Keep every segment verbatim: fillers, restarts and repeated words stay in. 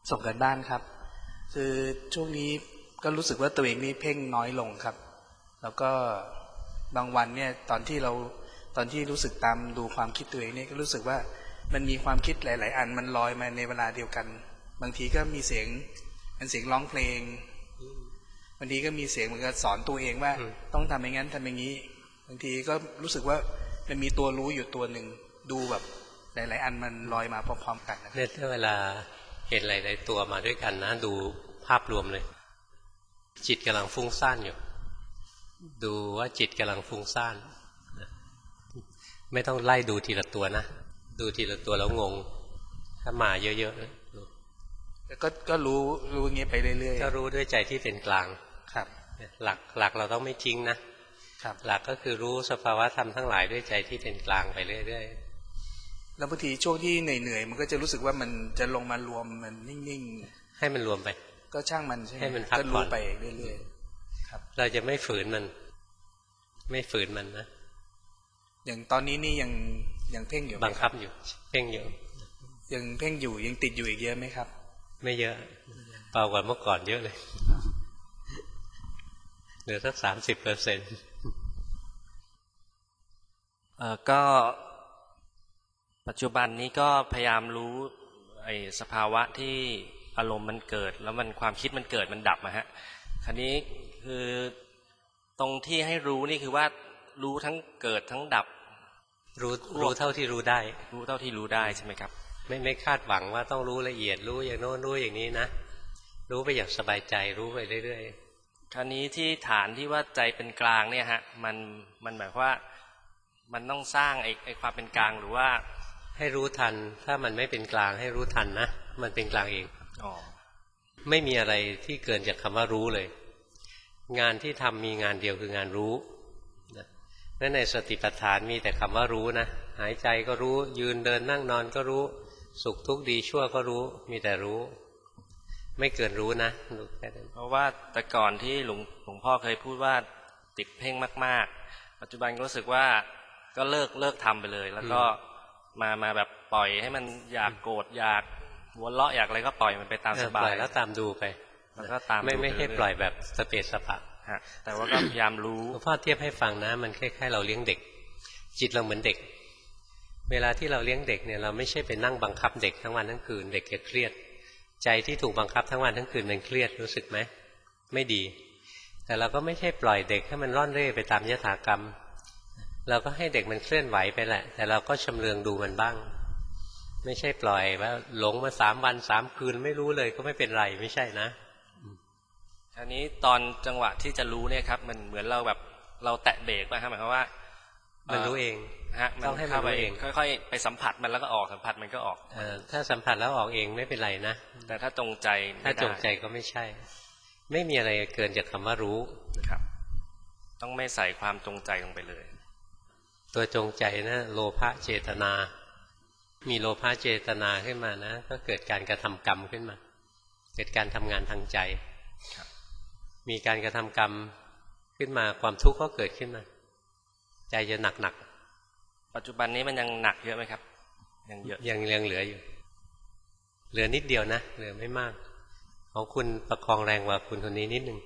ส่งกันบ้านครับคือช่วงนี้ก็รู้สึกว่าตัวเองนี่เพ่งน้อยลงครับแล้วก็บางวันเนี่ยตอนที่เราตอนที่รู้สึกตามดูความคิดตัวเองเนี่ยก็รู้สึกว่ามันมีความคิดหลายๆอันมันลอยมาในเวลาเดียวกันบางทีก็มีเสียงเป็นเสียงร้องเพลงบางทีก็มีเสียงเหมือนกับสอนตัวเองว่าต้องทำอย่างนั้นทำอย่างนี้บางทีก็รู้สึกว่ามันมีตัวรู้อยู่ตัวหนึ่งดูแบบหลายๆอันมันลอยมาพร้อมๆกันนะเนี่ยถ้าเวลาเห็นหลายๆตัวมาด้วยกันนะดูภาพรวมเลยจิตกำลังฟุ้งซ่านอยู่ดูว่าจิตกำลังฟุ้งซ่านไม่ต้องไล่ดูทีละตัวนะดูทีละตัวแล้วงงถ้ามาเยอะๆก็ก็รู้รู้อย่างนี้ไปเรื่อยๆก็รู้ด้วยใจที่เป็นกลางครับหลักหลักเราต้องไม่ทิ้งนะครับหลักก็คือรู้สภาวะธรรมทั้งหลายด้วยใจที่เป็นกลางไปเรื่อยๆแล้วบางทีช่วงที่เหนื่อยๆมันก็จะรู้สึกว่ามันจะลงมารวมมันนิ่งๆให้มันรวมไปก็ช่างมันใช่ไหมให้มันพักผ่อนไปเรื่อยๆครับเราจะไม่ฝืนมันไม่ฝืนมันนะอย่างตอนนี้นี่ยังยังเพ่งอยู่บังคับอยู่เพ่งอยู่ยังเพ่งอยู่ยังติดอยู่อีกเยอะไหมครับไม่เยอะเบากว่าเมื่อก่อนเยอะเลยเหลือสักสามสิบเปอร์เซ็นต์เอ่อก็ปัจจุบันนี้ก็พยายามรู้ไอ้สภาวะที่อารมณ์มันเกิดแล้วมันความคิดมันเกิดมันดับนะฮะคราวนี้คือตรงที่ให้รู้นี่คือว่ารู้ทั้งเกิดทั้งดับรู้รู้เท่าที่รู้ได้รู้เท่าที่รู้ได้ใช่ไหมครับไม่ไม่คาดหวังว่าต้องรู้ละเอียดรู้อย่างโน้นรู้อย่างนี้นะรู้ไปอย่างสบายใจรู้ไปเรื่อยๆคราวนี้ที่ฐานที่ว่าใจเป็นกลางเนี่ยฮะมันมันหมายว่ามันต้องสร้างไอ้ไอ้ความเป็นกลางหรือว่าให้รู้ทันถ้ามันไม่เป็นกลางให้รู้ทันนะมันเป็นกลางเองอ๋อไม่มีอะไรที่เกินจากคำว่ารู้เลยงานที่ทำมีงานเดียวคืองานรู้นั่นในสติปัฏฐานมีแต่คำว่ารู้นะหายใจก็รู้ยืนเดินนั่งนอนก็รู้สุขทุกข์ดีชั่วก็รู้มีแต่รู้ไม่เกินรู้นะเพราะว่าแต่ก่อนที่หลวงหลวงพ่อเคยพูดว่าติดเพ่งมากๆปัจจุบันก็รู้สึกว่าก็เลิกเลิกทำไปเลยแล้วก็มามาแบบปล่อยให้มันอยากโกรธอยากหัวเราะอยากอะไรก็ปล่อยมันไปตามสบายแล้วตามดูไปแล้วก็ตามไม่ไม่ให้ปล่อยแบบสเปสสปะแต่ว่าก็พยายามรู้หลวงพ่อเทียบให้ฟังนะมันคล้ายๆเราเลี้ยงเด็กจิตเราเหมือนเด็กเวลาที่เราเลี้ยงเด็กเนี่ยเราไม่ใช่ไปนั่งบังคับเด็กทั้งวันทั้งคืนเด็กจะเครียดใจที่ถูกบังคับทั้งวันทั้งคืนมันเครียดรู้สึกไหมไม่ดีแต่เราก็ไม่ใช่ปล่อยเด็กให้มันร่อนเร่ไปตามยถากรรมเราก็ให้เด็กมันเคลื่อนไหวไปแหละแต่เราก็ชำเลืองดูมันบ้างไม่ใช่ปล่อยว่าหลงมาสามวันสามคืนไม่รู้เลยก็ไม่เป็นไรไม่ใช่นะอันนี้ตอนจังหวะที่จะรู้เนี่ยครับมันเหมือนเราแบบเราแตะเบรกป่ะครับหมายความว่ามันรู้เองฮะต้องให้มันรู้เองค่อยๆไปสัมผัสมันแล้วก็ออกสัมผัสมันก็ออกเออถ้าสัมผัสแล้วออกเองไม่เป็นไรนะแต่ถ้าจงใจถ้าจงใจก็ไม่ใช่ไม่มีอะไรเกินจากคำว่ารู้ครับต้องไม่ใส่ความจงใจลงไปเลยตัวจงใจนะโลภะเจตนามีโลภะเจตนาขึ้นมานะก็เกิดการกระทำกรรมขึ้นมาเกิดการทำงานทางใจมีการกระทำกรรมขึ้นมาความทุกข์ก็เกิดขึ้นมาใจจะหนักหนักปัจจุบันนี้มันยังหนักเยอะไหมครับยังเยอะยังยังเหลืออยู่เหลือนิดเดียวนะเหลือไม่มากของคุณประคองแรงกว่าคุณคนนี้นิดนึง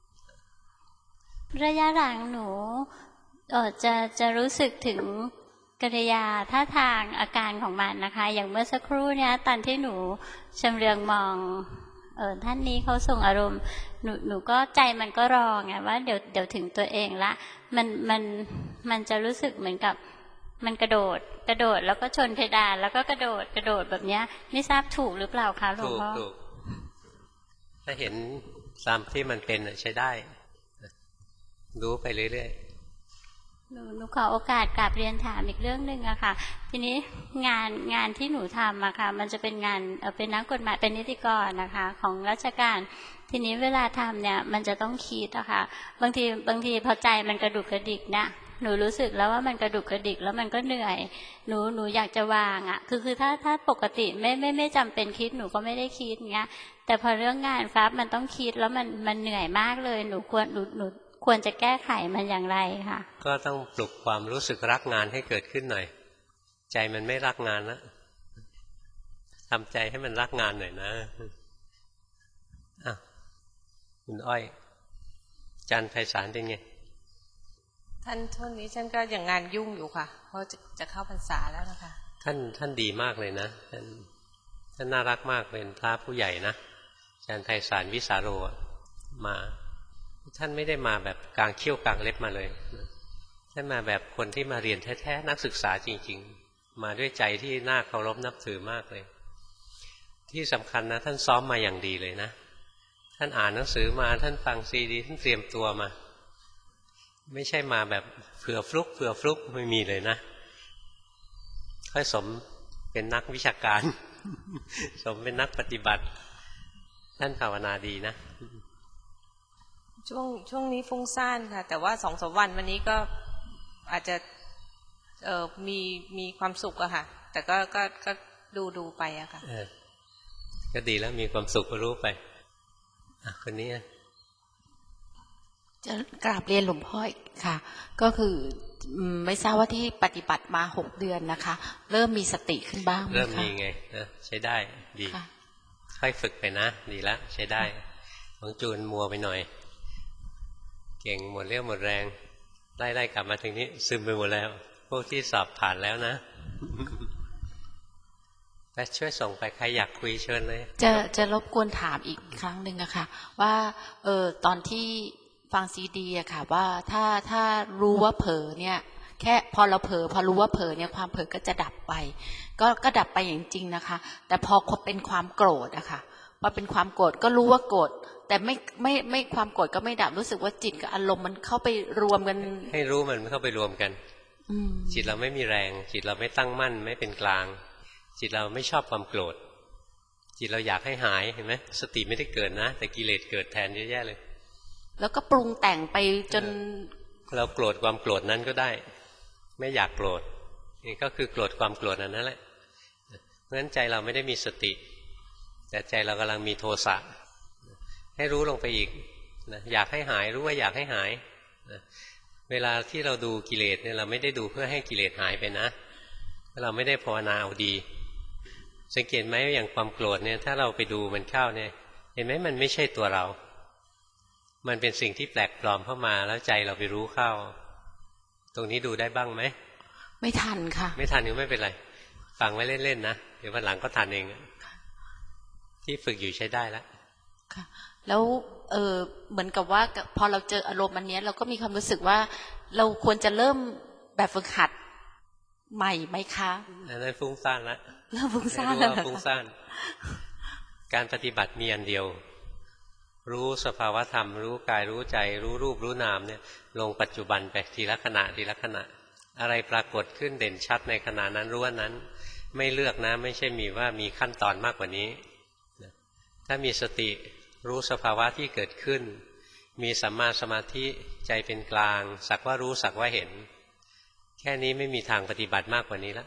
ระยะหลังหนูเออจะจะรู้สึกถึงกิริยาท่าทางอาการของมันนะคะอย่างเมื่อสักครู่เนี้ยตอนที่หนูชำเลืองมองเออท่านนี้เขาส่งอารมณ์หนูหนูก็ใจมันก็รอไงว่าเดี๋ยวเดี๋ยวถึงตัวเองละมันมันมันจะรู้สึกเหมือนกับมันกระโดดกระโดดแล้วก็ชนเพดานแล้วก็กระโดดกระโดดแบบเนี้ยไม่ทราบถูกหรือเปล่าคะหลวงพ่อถูกถ้าเห็นตามที่มันเป็นใช้ได้รู้ไปเรื่อยๆหนูหนูขอโอกาสกราบเรียนถามอีกเรื่องนึงอะค่ะทีนี้งานงานที่หนูทำอะค่ะมันจะเป็นงานเป็นนักกฎหมายเป็นนิติกรนะคะของราชการทีนี้เวลาทำเนี่ยมันจะต้องคิดอะค่ะบางทีบางทีพอใจมันกระดุกกระดิกนะหนูรู้สึกแล้วว่ามันกระดุกกระดิกแล้วมันก็เหนื่อยหนูหนูอยากจะวางอะคือคือถ้าถ้าปกติไม่ไม่ไม่จำเป็นคิดหนูก็ไม่ได้คิดเงี้ยแต่พอเรื่องงานครับมันต้องคิดแล้วมันมันเหนื่อยมากเลยหนูควรหนูหนูควรจะแก้ไขมันอย่างไรค่ะก็ต้องปลุกความรู้สึกรักงานให้เกิดขึ้นหน่อยใจมันไม่รักงานแล้วทำใจให้มันรักงานหน่อยนะคุณอ้อยอาจารย์ไพศาลเป็นไงท่านช่วงนี้ท่านก็ยังงานยุ่งอยู่ค่ะเพราะจะจะเข้าพรรษาแล้วนะคะท่านท่านดีมากเลยนะท่านท่านน่ารักมากเป็นพระผู้ใหญ่นะอาจารย์ไพศาลวิสาโรมาท่านไม่ได้มาแบบกลางเขี้ยวกลางเล็บมาเลยท่านมาแบบคนที่มาเรียนแท้ๆนักศึกษาจริงๆมาด้วยใจที่น่าเคารพนับถือมากเลยที่สำคัญนะท่านซ้อมมาอย่างดีเลยนะท่านอ่านหนังสือมาท่านฟังซีดีท่านเตรียมตัวมาไม่ใช่มาแบบเผื่อฟลุกเผื่อฟลุกไม่มีเลยนะค่อยสมเป็นนักวิชาการสมเป็นนักปฏิบัติท่านภาวนาดีนะช่วงช่วงนี้ฟุ้งซ่านค่ะแต่ว่าสองสามวันวันนี้ก็อาจจะเออมีมีความสุขอะค่ะแต่ก็ก็ก็ดูดูไปอะค่ะก็ดีแล้วมีความสุขก็รู้ไปอ่ะคนนี้จะกราบเรียนหลวงพ่อค่ะก็คือไม่ทราบว่าที่ปฏิบัติมาหกเดือนนะคะเริ่มมีสติขึ้นบ้างไหมคะเริ่มมีไงนะใช้ได้ดีค่อยฝึกไปนะดีละใช้ได้ของจูนมัวไปหน่อยเก่งหมดเรี่ยวหมดแรงไล่ๆกลับมาถึงนี้ซึมไปหมดแล้วพวกที่สอบผ่านแล้วนะไปช่วยส่งไปใครอยากคุยเชิญเลยจะจะรบกวนถามอีกครั้งหนึ่งอะค่ะว่าเออตอนที่ฟังซีดีอะค่ะว่าถ้าถ้ารู้ว่าเผลอเนี่ยแค่พอเราเผลอพอรู้ว่าเผลอเนี่ยความเผลอก็จะดับไปก็ก็ดับไปอย่างจริงนะคะแต่พอเป็นความโกรธอะค่ะพอเป็นความโกรธก็รู้ว่าโกรธแต่ไม่ไม่ไม่ความโกรธก็ไม่ดับรู้สึกว่าจิตกับอารมณ์มันเข้าไปรวมกันให้รู้มันเข้าไปรวมกันจิตเราไม่มีแรงจิตเราไม่ตั้งมั่นไม่เป็นกลางจิตเราไม่ชอบความโกรธจิตเราอยากให้หายเห็นไหมสติไม่ได้เกิดนะแต่กิเลสเกิดแทนเยอะแยะเลยแล้วก็ปรุงแต่งไปจนเราโกรธความโกรธนั้นก็ได้ไม่อยากโกรธนี่ก็คือโกรธความโกรธนั่นแหละเพราะฉะนั้นใจเราไม่ได้มีสติแต่ใจเรากำลังมีโทสะให้รู้ลงไปอีกนะอยากให้หายรู้ว่าอยากให้หายนะเวลาที่เราดูกิเลสเนี่ยเราไม่ได้ดูเพื่อให้กิเลสหายไปนะเราไม่ได้ภาวนาเอาดีสังเกตไหมอย่างความโกรธเนี่ยถ้าเราไปดูมันเข้าเนี่ยเห็นไหมมันไม่ใช่ตัวเรามันเป็นสิ่งที่แปลกปลอมเข้ามาแล้วใจเราไปรู้เข้าตรงนี้ดูได้บ้างไหมไม่ทันค่ะไม่ทันก็ไม่เป็นไรฟังไว้เล่นๆนะเดี๋ยววันหลังก็ทันเองที่ฝึกอยู่ใช้ได้แล้วค่ะแล้วเออเหมือนกับว่าพอเราเจออารมณ์อันนี้เราก็มีความรู้สึกว่าเราควรจะเริ่มแบบฝึกหัดใหม่ไหมคะอันนั้นฟุ้งซ่านแล้วเริ่มฟุ้งซ่านแล้วฟุ้งซ่านการปฏิบัติมีอันเดียวรู้สภาวธรรมรู้กายรู้ใจรู้รูปรู้นามเนี่ยลงปัจจุบันไปทีละขณะทีละขณะอะไรปรากฏขึ้นเด่นชัดในขณะนั้นรู้ว่านั้นไม่เลือกนะไม่ใช่มีว่ามีขั้นตอนมากกว่านี้ถ้ามีสติรู้สภาวะที่เกิดขึ้นมีสัมมาสมาธิใจเป็นกลางสักว่ารู้สักว่าเห็นแค่นี้ไม่มีทางปฏิบัติมากกว่านี้แล้ว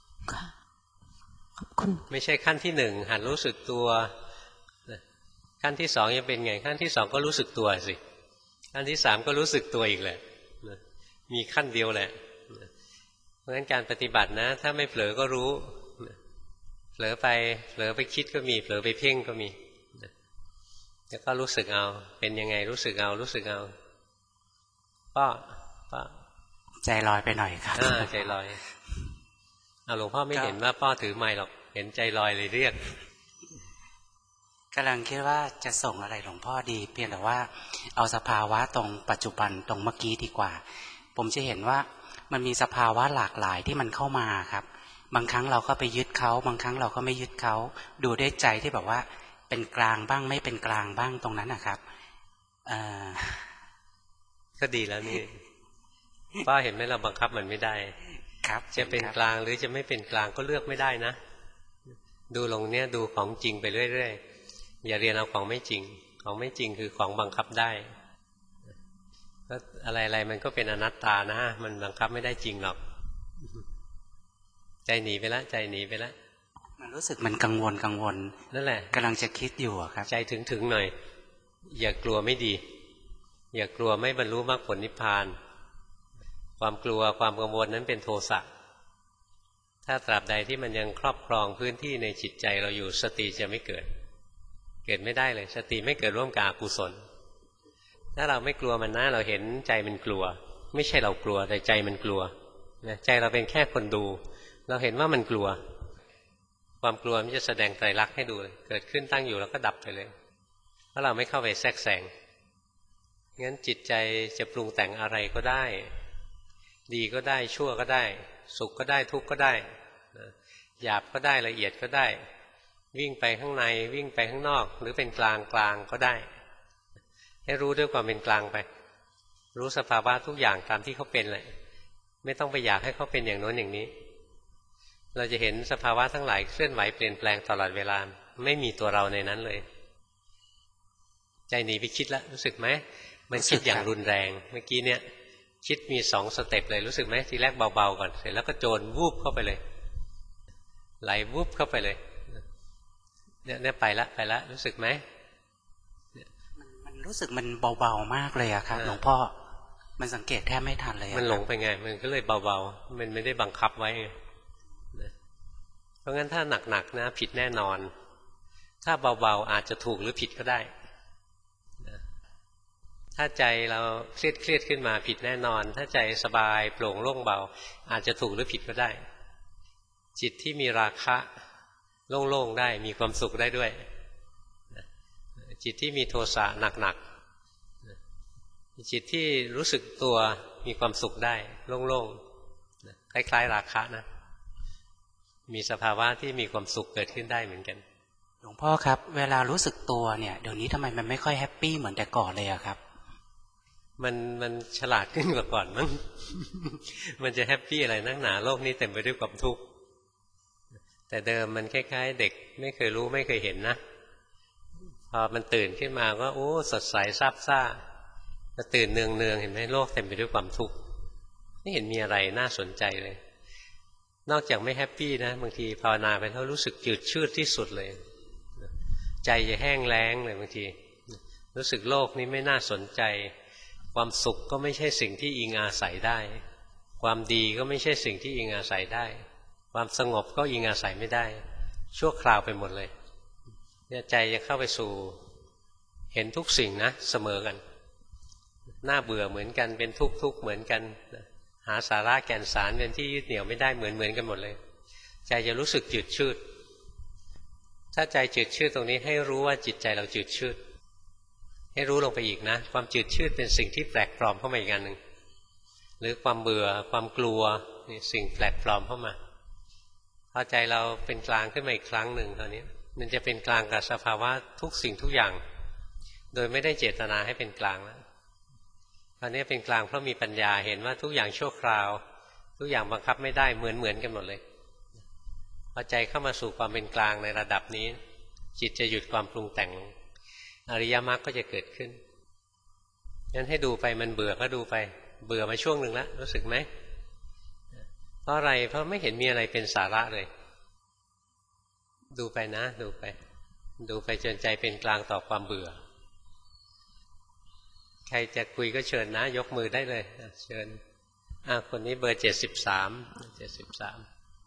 ขอบคุณไม่ใช่ขั้นที่หนึ่งหัดรู้สึกตัวขั้นที่สองยังเป็นไงขั้นที่สองก็รู้สึกตัวสิขั้นที่สามก็รู้สึกตัวอีกแหละมีขั้นเดียวแหละเพราะฉะนั้นการปฏิบัตินะถ้าไม่เผลอก็รู้เผลอไปเผลอไปคิดก็มีเผลอไปเพ่งก็มีแล้วก็รู้สึกเอาเป็นยังไงรู้สึกเอารู้สึกเอาป้อป้อใจลอยไปหน่อยครับใจลอยเอาหลวงพ่อไม่เห็นว่าป้อถือไมค์หรอกเห็นใจลอยเลยเรียกกำลังคิดว่าจะส่งอะไรหลวงพ่อดีเพียงแต่ว่าเอาสภาวะตรงปัจจุบันตรงเมื่อกี้ดีกว่าผมจะเห็นว่ามันมีสภาวะหลากหลายที่มันเข้ามาครับบางครั้งเราก็ไปยึดเขาบางครั้งเราก็ไม่ยึดเขาดูด้วยใจที่แบบว่าเป็นกลางบ้างไม่เป็นกลางบ้างตรงนั้นนะครับก็ดีแล้วนี่ป้าเห็นไหมเราบังคับมันไม่ได้ครับจะเป็นกลางหรือจะไม่เป็นกลางก็เลือกไม่ได้นะดูลงเนี้ยดูของจริงไปเรื่อยๆอย่าเรียนเอาของไม่จริงของไม่จริงคือของบังคับได้ก็อะไรๆมันก็เป็นอนัตตานะมันบังคับไม่ได้จริงหรอกใจหนีไปแล้วใจหนีไปแล้วมันรู้สึกมันกังวลกังวลนั่นแหละกำลังจะคิดอยู่ครับใจถึงๆหน่อยอย่ากลัวไม่ดีอย่ากลัวไม่บรรลุมรรคผลนิพพานความกลัวความกังวลนั้นเป็นโทสะถ้าตราบใดที่มันยังครอบครองพื้นที่ในจิตใจเราอยู่สติจะไม่เกิดเกิดไม่ได้เลยสติไม่เกิดร่วมกับอกุศลถ้าเราไม่กลัวมันนะเราเห็นใจมันกลัวไม่ใช่เรากลัวแต่ใจมันกลัวนะใจเราเป็นแค่คนดูเราเห็นว่ามันกลัวความกลัวมันจะแสดงไตรลักษณ์ให้ดูเลยเกิดขึ้นตั้งอยู่แล้วก็ดับไปเลยเพราะเราไม่เข้าไปแทรกแซงงั้นจิตใจจะปรุงแต่งอะไรก็ได้ดีก็ได้ชั่วก็ได้สุขก็ได้ทุกข์ก็ได้หยาบก็ได้ละเอียดก็ได้วิ่งไปข้างในวิ่งไปข้างนอกหรือเป็นกลางกลางก็ได้ให้รู้ด้วยความเป็นกลางไปรู้สภาวะทุกอย่างตามที่เขาเป็นเลยไม่ต้องไปอยากให้เขาเป็นอย่างโน้นอย่างนี้เราจะเห็นสภาวะทั้งหลายเคลื่อนไหวเปลี่ยนแปลงตลอดเวลาไม่มีตัวเราในนั้นเลยใจหนีไปคิดแล้วรู้สึกไหมมันคิดอย่างรุนแรงเมื่อกี้เนี่ยคิดมีสองสเต็ปเลยรู้สึกไหมทีแรกเบาๆก่อนเสร็จแล้วก็โจรวูบเข้าไปเลยไหลวูบเข้าไปเลยเนี่ยเนี่ยไปละไปละรู้สึกไหมมันมันรู้สึกมันเบาๆมากเลยอะครับหลวงพ่อมันสังเกตแทบไม่ทันเลยมันหลงไปไงมันก็เลยเบาๆมันไม่ได้บังคับไว้เพราะงั้นถ้าหนักๆนะผิดแน่นอนถ้าเบาๆอาจจะถูกหรือผิดก็ได้ถ้าใจเราเครียดเครียดขึ้นมาผิดแน่นอนถ้าใจสบายโปร่งโล่งเบาอาจจะถูกหรือผิดก็ได้จิตที่มีราคะโล่งๆได้มีความสุขได้ด้วยจิตที่มีโทสะหนักๆจิตที่รู้สึกตัวมีความสุขได้โล่งๆคล้ายๆราคะนะมีสภาวะที่มีความสุขเกิดขึ้นได้เหมือนกันหลวงพ่อครับเวลารู้สึกตัวเนี่ยเดี๋ยวนี้ทำไมมันไม่ค่อยแฮปปี้เหมือนแต่ก่อนเลยอะครับมันมันฉลาดขึ้นกว่าก่อนมั้ง มันจะแฮปปี้อะไรนักหนาโลกนี้เต็มไปด้วยความทุกข์แต่เดิมมันคล้ายๆเด็กไม่เคยรู้ไม่เคยเห็นนะพอมันตื่นขึ้นมาก็โอ้สดใสซาบซ่าพอตื่นเนืองเนืองเห็นไหมโลกเต็มไปด้วยความทุกข์ไม่เห็นมีอะไรน่าสนใจเลยนอกจากไม่แฮปปี้นะบางทีภาวนาไปแล้วรู้สึกจืดชืดที่สุดเลยใจจะแห้งแล้งเลยบางทีรู้สึกโลกนี้ไม่น่าสนใจความสุขก็ไม่ใช่สิ่งที่อิงอาศัยได้ความดีก็ไม่ใช่สิ่งที่อิงอาศัยได้ความสงบก็อิงอาศัยไม่ได้ชั่วคราวไปหมดเลยเนี่ยใจจะเข้าไปสู่เห็นทุกสิ่งนะเสมอกันน่าเบื่อเหมือนกันเป็นทุกข์ทุกข์เหมือนกันหาสาระแก่นสารเป็นที่ยึดเหนี่ยวไม่ได้เหมือนเหมือนกันหมดเลยใจจะรู้สึกจืดชืดถ้าใจจืดชืดตรงนี้ให้รู้ว่าจิตใจเราจืดชืดให้รู้ลงไปอีกนะความจืดชืดเป็นสิ่งที่แปลกปลอมเข้ามาอีกอันหนึ่งหรือความเบื่อความกลัวนี่สิ่งแปลกปลอมเข้ามาพอใจเราเป็นกลางขึ้นมาอีกครั้งหนึ่งตอนนี้มันจะเป็นกลางกับสภาวะทุกสิ่งทุกอย่างโดยไม่ได้เจตนาให้เป็นกลางแล้วตอนนี้เป็นกลางเพราะมีปัญญาเห็นว่าทุกอย่างชั่วคราวทุกอย่างบังคับไม่ได้เหมือนเหมือนกันหมดเลยพอใจเข้ามาสู่ความเป็นกลางในระดับนี้จิตจะหยุดความปรุงแต่งลงอริยมรรคก็จะเกิดขึ้นงั้นให้ดูไปมันเบื่อก็ดูไปเบื่อมาช่วงหนึ่งแล้วรู้สึกไหมเพราะอะไรเพราะไม่เห็นมีอะไรเป็นสาระเลยดูไปนะดูไปดูไปจนใจเป็นกลางต่อความเบื่อใครจะคุยก็เชิญนะยกมือได้เลยเชิญอ่ะคนนี้เบอร์เจ็ดสิบสามเจ็ดสิบสาม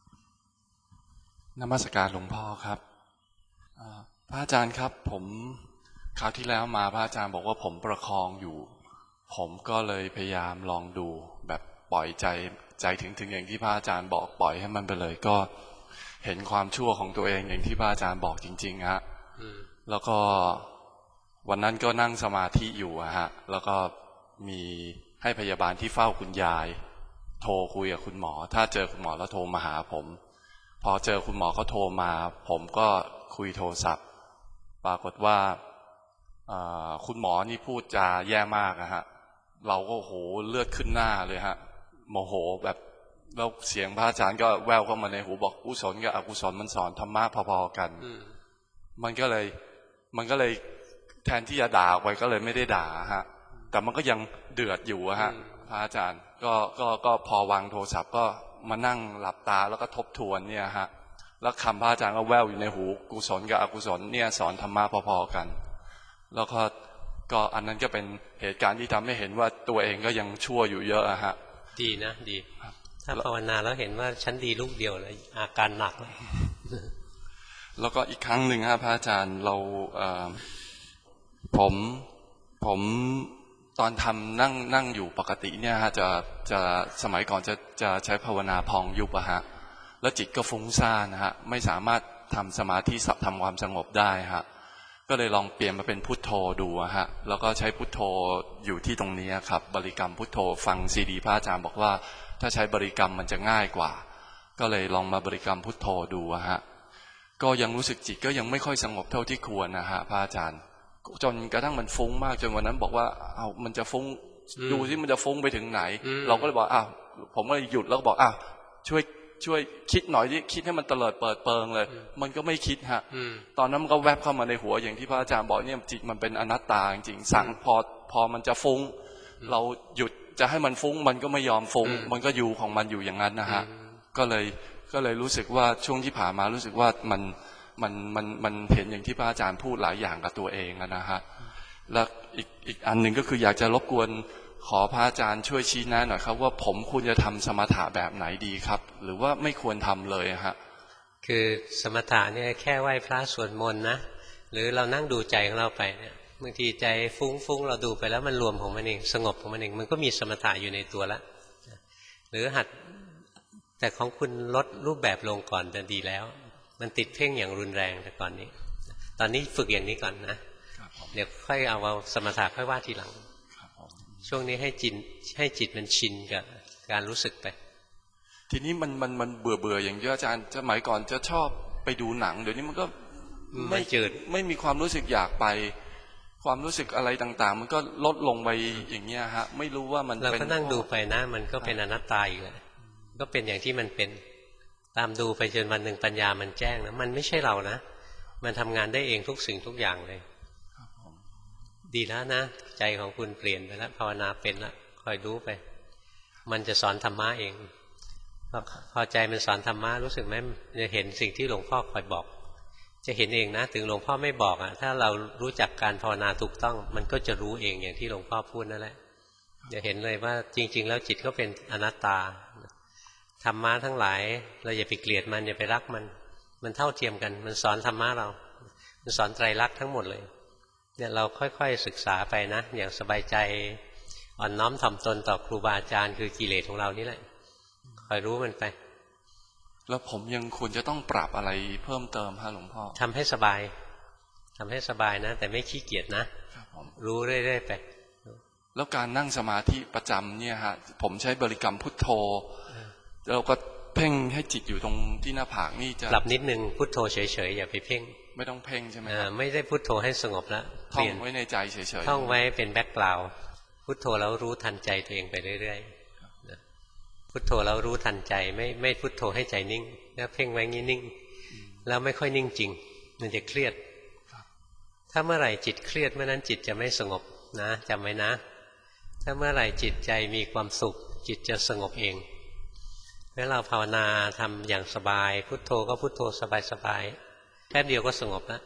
นมัสการหลวงพ่อครับพระอาจารย์ครับผมคราวที่แล้วมาพระอาจารย์บอกว่าผมประคองอยู่ผมก็เลยพยายามลองดูแบบปล่อยใจใจถึงถึงอย่างที่พระอาจารย์บอกปล่อยให้มันไปเลยก็เห็นความชั่วของตัวเองอย่างที่พระอาจารย์บอกจริงๆฮะแล้วก็วันนั้นก็นั่งสมาธิอยู่ฮะแล้วก็มีให้พยาบาลที่เฝ้าคุณยายโทรคุยกับคุณหมอถ้าเจอคุณหมอแล้วโทรมาหาผมพอเจอคุณหมอเขาโทรมาผมก็คุยโทรศัพท์ปรากฏว่าคุณหมอนี่พูดจาแย่มากนะฮะเราก็โหเลือดขึ้นหน้าเลยฮะโมโหแบบแล้วเสียงพระอาจารย์ก็แววเข้ามาในหูบอกกุศลกับอกุศลมันสอนธรรมะพอๆกันมันก็เลยมันก็เลยแทนที่จะด่าไปก็เลยไม่ได้ด่าฮะแต่มันก็ยังเดือดอยู่ฮะพระอาจารย์ก็ก็ก็พอวางโทรศัพท์ก็มานั่งหลับตาแล้วก็ทบทวนเนี่ยฮะแล้วคำพระอาจารย์ก็แววอยู่ในหูกุศลกับอกุศลเนี่ยสอนธรรมะพอๆกันแล้วก็ก็อันนั้นก็เป็นเหตุการณ์ที่ทำให้เห็นว่าตัวเองก็ยังชั่วอยู่เยอะอะฮะดีนะดีถ้าภาวนาแล้วเห็นว่าฉันดีลูกเดียวเลยอาการหนักเลยแล้วก็อีกครั้งหนึ่งครับพระอาจารย์เราผมผมตอนทำนั่งนั่งอยู่ปกติเนี่ยฮะจะจะสมัยก่อนจะจะใช้ภาวนาพองยุบอะฮะแล้วจิตก็ฟุ้งซ่านนะฮะไม่สามารถทำสมาธิทำความสงบได้ฮะก็เลยลองเปลี่ยนมาเป็นพุทโธดูฮะแล้วก็ใช้พุทโธอยู่ที่ตรงนี้ครับบริกรรมพุทโธฟังซีดีพระอาจารย์บอกว่าถ้าใช้บริกรรมมันจะง่ายกว่าก็เลยลองมาบริกรรมพุทโธดูฮะก็ยังรู้สึกจิตก็ยังไม่ค่อยสงบเท่าที่ควรนะฮะพระอาจารย์จนกระทั่งมันฟุ้งมากจนวันนั้นบอกว่าเอามันจะฟุ้งดูสิมันจะฟุ้งไปถึงไหนเราก็เลยบอกอ้าวผมก็เลยหยุดแล้วก็บอกอ้าวช่วยช่วยคิดหน่อยที่คิดให้มันเตลิดเปิดเปิงเลยมันก็ไม่คิดฮะตอนนั้นมันก็แวบเข้ามาในหัวอย่างที่พระอาจารย์บอกเนี่ยจิตมันเป็นอนัตตาจริงๆสั่งพอพอมันจะฟุ้งเราหยุดจะให้มันฟุ้งมันก็ไม่ยอมฟุ้งมันก็อยู่ของมันอยู่อย่างนั้นนะฮะก็เลยก็เลยรู้สึกว่าช่วงที่ผ่านมารู้สึกว่ามันมันมันมันเห็นอย่างที่พระอาจารย์พูดหลายอย่างกับตัวเองนะฮะแล้วอีกอีกอันหนึ่งก็คืออยากจะรบกวนขอพระอาจารย์ช่วยชี้แนะหน่อยครับว่าผมควรจะทำสมถะแบบไหนดีครับหรือว่าไม่ควรทำเลยฮะคือสมถะเนี่ยแค่ไหว้พระสวดมนต์นะหรือเรานั่งดูใจของเราไปเนี่ยบางทีใจฟุ้งฟุ้งเราดูไปแล้วมันรวมของมันเองสงบของมันเองมันก็มีสมถะอยู่ในตัวละหรือหัดแต่ของคุณลดรูปแบบลงก่อนจะดีแล้วมันติดเพ่งอย่างรุนแรงแต่ก่อนนี้ตอนนี้ฝึกอย่างนี้ก่อนนะเดี๋ยวค่อยเอาเอาสมถะค่อยว่าทีหลังช่วงนี้ให้จิตให้จิตมันชินกับการรู้สึกไปทีนี้มันมันมันเบื่อเบื่ออย่างที่อาจารย์สมัยก่อนจะชอบไปดูหนังเดี๋ยวนี้มันก็ไม่จืดไม่มีความรู้สึกอยากไปความรู้สึกอะไรต่างๆมันก็ลดลงไปอย่างเงี้ยฮะไม่รู้ว่ามันเราก็นั่งดูไปนะมันก็เป็นอนัตตาอีกแล้วก็เป็นอย่างที่มันเป็นตามดูไปจนวันหนึ่งปัญญามันแจ้งนะมันไม่ใช่เรานะมันทำงานได้เองทุกสิ่งทุกอย่างเลยดีแล้วนะใจของคุณเปลี่ยนไปแล้วภาวนาเป็นแล้วคอยรู้ไปมันจะสอนธรรมะเองพอใจมันสอนธรรมะรู้สึกไหมจะเห็นสิ่งที่หลวงพ่อคอยบอกจะเห็นเองนะถึงหลวงพ่อไม่บอกอ่ะถ้าเรารู้จักการภาวนาถูกต้องมันก็จะรู้เองอย่างที่หลวงพ่อพูดนั่นแหละจะเห็นเลยว่าจริงๆแล้วจิตก็เป็นอนัตตาธรรมะทั้งหลายเราอย่าไปเกลียดมันอย่าไปรักมันมันเท่าเทียมกันมันสอนธรรมะเรามันสอนไตรลักษณ์ทั้งหมดเลยเนี่ยเราค่อยๆศึกษาไปนะอย่างสบายใจอ่อนน้อมถ่อมตนต่อครูบาอาจารย์คือกิเลสของเรานี่แหละคอยรู้มันไปแล้วผมยังควรจะต้องปรับอะไรเพิ่มเติมฮะหลวงพ่อทำให้สบายทำให้สบายนะแต่ไม่ขี้เกียจนะรู้เรื่อยๆไปแล้วการนั่งสมาธิประจำเนี่ยฮะผมใช้บริกรรมพุทโธแล้วก็เพ่งให้จิตอยู่ตรงที่หน้าผากนี่จะปรับนิดนึงพุทโธเฉยๆอย่าไปเพ่งไม่ต้องเพ่งใช่ไหมไม่ได้พุทโธให้สงบแล้วท่องไว้ในใจเฉยๆท่องไว้เป็นแบ็คกราวด์พุทโธแล้วรู้ทันใจตัวเองไปเรื่อยๆพุทโธแล้วรู้ทันใจไม่ไม่พุทโธให้ใจนิ่งแล้วเพ่งไว้งี้นิ่งแล้วไม่ค่อยนิ่งจริงมันจะเครียดถ้าเมื่อไหร่จิตเครียดเมื่อนั้นจิตจะไม่สงบนะจำไว้นะถ้าเมื่อไหร่จิตใจมีความสุขจิตจะสงบเองเมื่อเราภาวนาทำอย่างสบายพุทโธก็พุทโธสบายๆแป๊บเดียวก็สงบแล้ว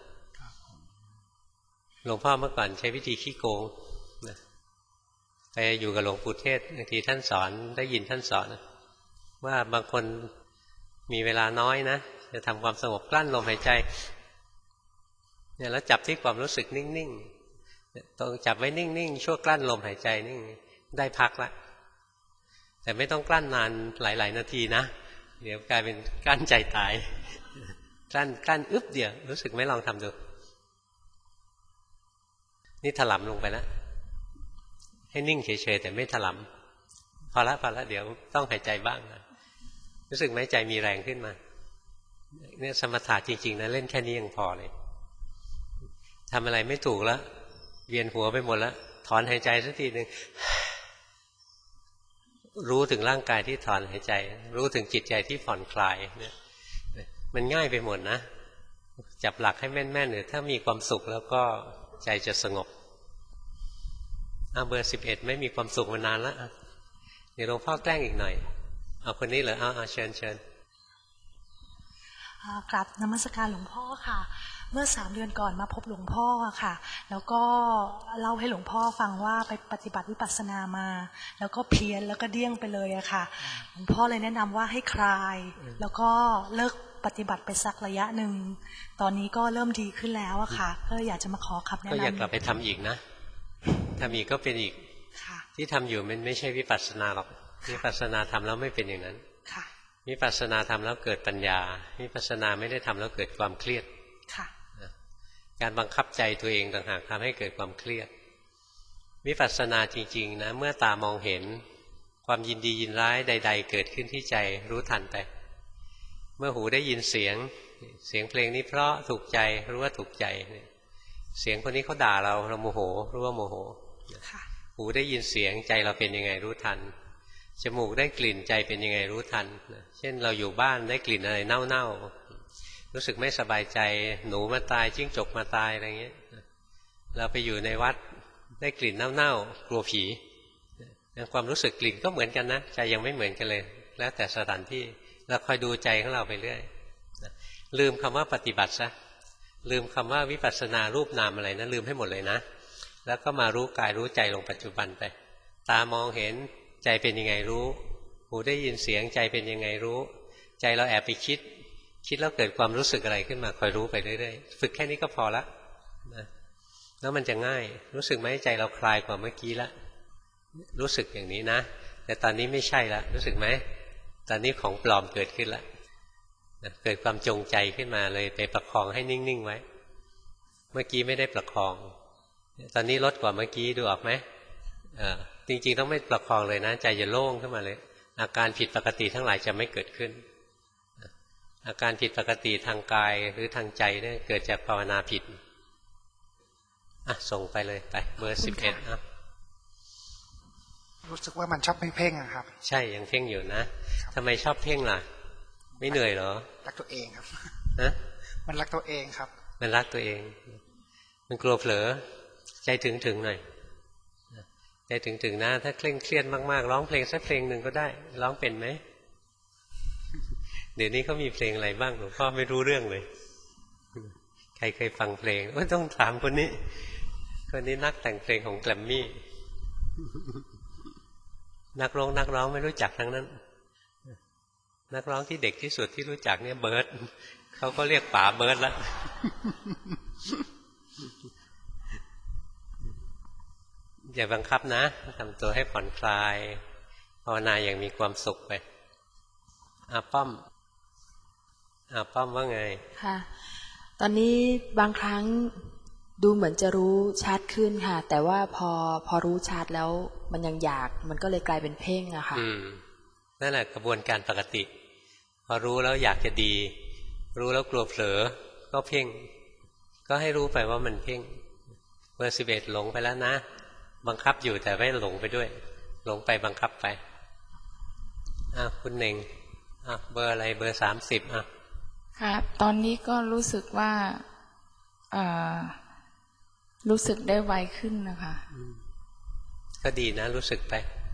หลวงพ่อเมื่อก่อนใช้วิธีขี้โกงนะไปอยู่กับหลวงปู่เทศบางทีท่านสอนได้ยินท่านสอนว่าบางคนมีเวลาน้อยนะจะทำความสงบกลั้นลมหายใจเนี่ยแล้วจับที่ความรู้สึกนิ่งๆต้องจับไว้นิ่งๆชั่วกลั้นลมหายใจนิ่งได้พักละแต่ไม่ต้องกลั้นนานหลายๆนาทีนะเดี๋ยวกลายเป็นกลั้นใจตายกลั้นกลั้นอึ๊บเดียวรู้สึกไหมลองทำดูนี่ถลำลงไปแล้วให้นิ่งเฉยๆแต่ไม่ถลำพอละพอละเดี๋ยวต้องหายใจบ้างนะรู้สึกไหมใจมีแรงขึ้นมาเนี่ยสมถะจริงๆนะเล่นแค่นี้ยังพอเลยทำอะไรไม่ถูกแล้วเวียนหัวไปหมดแล้วถอนหายใจสักทีหนึ่งรู้ถึงร่างกายที่ถอนหายใจรู้ถึงจิตใจที่ผ่อนคลายเนี่ยมันง่ายไปหมดนะจับหลักให้แม่นๆหรือถ้ามีความสุขแล้วก็ใจจะสงบอ่ะเบอร์สิบเอ็ดไม่มีความสุขมานานแล้วเดี๋ยวหลวงพ่อแกล้งอีกหน่อยเอาคนนี้เหรอเอาเอาเชิญเชิญกราบนมัสการหลวงพ่อค่ะเมื่อสามเดือนก่อนมาพบหลวงพ่อค่ะแล้วก็เล่าให้หลวงพ่อฟังว่าไปปฏิบัติวิปัสสนามาแล้วก็เพี้ยนแล้วก็เดี้ยงไปเลยอะค่ะหลวงพ่อเลยแนะนำว่าให้คลายแล้วก็เลิกปฏิบัติไปสักระยะหนึ่งตอนนี้ก็เริ่มดีขึ้นแล้วอะค่ะก็อยากจะมาขอคำแนะนำก็อยากกลับไปทำอีกนะทำอีกก็เป็นอีกที่ทำอยู่มันไม่ใช่วิปัสสนาหรอกวิปัสสนาทำแล้วไม่เป็นอย่างนั้นวิปัสสนาทำแล้วเกิดปัญญาวิปัสสนาไม่ได้ทำแล้วเกิดความเครียดการบังคับใจตัวเองต่างหากทำให้เกิดความเครียดวิปัสสนาจริงๆนะเมื่อตามองเห็นความยินดียินร้ายใดๆเกิดขึ้นที่ใจรู้ทันไปเมื่อหูได้ยินเสียงเสียงเพลงนี้เพราะถูกใจรู้ว่าถูกใจเสียงคนนี้เขาด่าเราเราโมโหรู้ว่าโมโหหูได้ยินเสียงใจเราเป็นยังไงรู้ทันจมูกได้กลิ่นใจเป็นยังไงรู้ทันเช่นเราอยู่บ้านได้กลิ่นอะไรเน่าๆรู้สึกไม่สบายใจหนูมาตายจิ้งจกมาตายอะไรเงี้ยเราไปอยู่ในวัดได้กลิ่นเน่าๆกลัวผีความรู้สึกกลิ่นก็เหมือนกันนะใจยังไม่เหมือนกันเลยแล้วแต่สถานที่เราคอยดูใจของเราไปเรื่อยลืมคำว่าปฏิบัติซะลืมคำว่าวิปัสสนารูปนามอะไรนะลืมให้หมดเลยนะแล้วก็มารู้กายรู้ใจลงปัจจุบันไปตามองเห็นใจเป็นยังไงรู้หูได้ยินเสียงใจเป็นยังไงรู้ใจเราแอบไปคิดคิดแล้วเกิดความรู้สึกอะไรขึ้นมาคอยรู้ไปเรื่อยๆฝึกแค่นี้ก็พอละนะแล้วมันจะง่ายรู้สึกไหมใจเราคลายกว่าเมื่อกี้ละรู้สึกอย่างนี้นะแต่ตอนนี้ไม่ใช่ละรู้สึกไหมตอนนี้ของปลอมเกิดขึ้นละเกิดความจงใจขึ้นมาเลยไปประคองให้นิ่งๆไว้เมื่อกี้ไม่ได้ประคองตอนนี้ลดกว่าเมื่อกี้ดูออกไหมจริงๆต้องไม่ประคองเลยนะใจจะโล่งขึ้นมาเลยอาการผิดปกติทั้งหลายจะไม่เกิดขึ้นอาการผิดปกติทางกายหรือทางใจเนี่ยเกิดจากภาวนาผิดอ่ะส่งไปเลยไปเบอร์สิบเอ็ดอ่ะรู้สึกว่ามันชอบเพ่งๆอะครับใช่ยังเพ่งอยู่นะทำไมชอบเพ่งล่ะไม่เหนื่อยเหรอรักตัวเองครับนะมันรักตัวเองครับมันรักตัวเองมันกลัวเผลอใจถึงถึงหน่อยใจถึงถึงนะถ้าเคร่งเครียดมากๆร้องเพลงสักเพลงหนึ่งก็ได้ร้องเป็นไหมเดี๋ยวนี้เขามีเพลงอะไรบ้างหลวงพ่อไม่รู้เรื่องเลยใครเคยฟังเพลงก็ต้องถามคนนี้คนนี้นักแต่งเพลงของแกรมมี่นักร้องนักร้องไม่รู้จักทั้งนั้นนักร้องที่เด็กที่สุดที่รู้จักเนี่ยเบิร์ดเขาก็เรียกป๋าเบิร์ดแล้วอย่าบังคับนะทำตัวให้ผ่อนคลายภาวนาอย่างมีความสุขไปอาป้อมอาป้อมว่าไงค่ะตอนนี้บางครั้งดูเหมือนจะรู้ชัดขึ้นค่ะแต่ว่าพอพอรู้ชัดแล้วมันยังอยากมันก็เลยกลายเป็นเพ่งอะค่ะนั่นแหละกระบวนการปกติพอรู้แล้วอยากจะดีรู้แล้วกลัวเผลอก็เพ่งก็ให้รู้ไปว่ามันเพ่งเบอร์สิบเอ็ดหลงไปแล้วนะบังคับอยู่แต่ไม่หลงไปด้วยหลงไปบังคับไปอ่ะคุณเน่งอ่ะเบอร์อะไรเบอร์สามสิบอ่ะครับตอนนี้ก็รู้สึกว่าอ่ารู้สึกได้ไวขึ้นนะคะก็ดีนะรู้สึกไป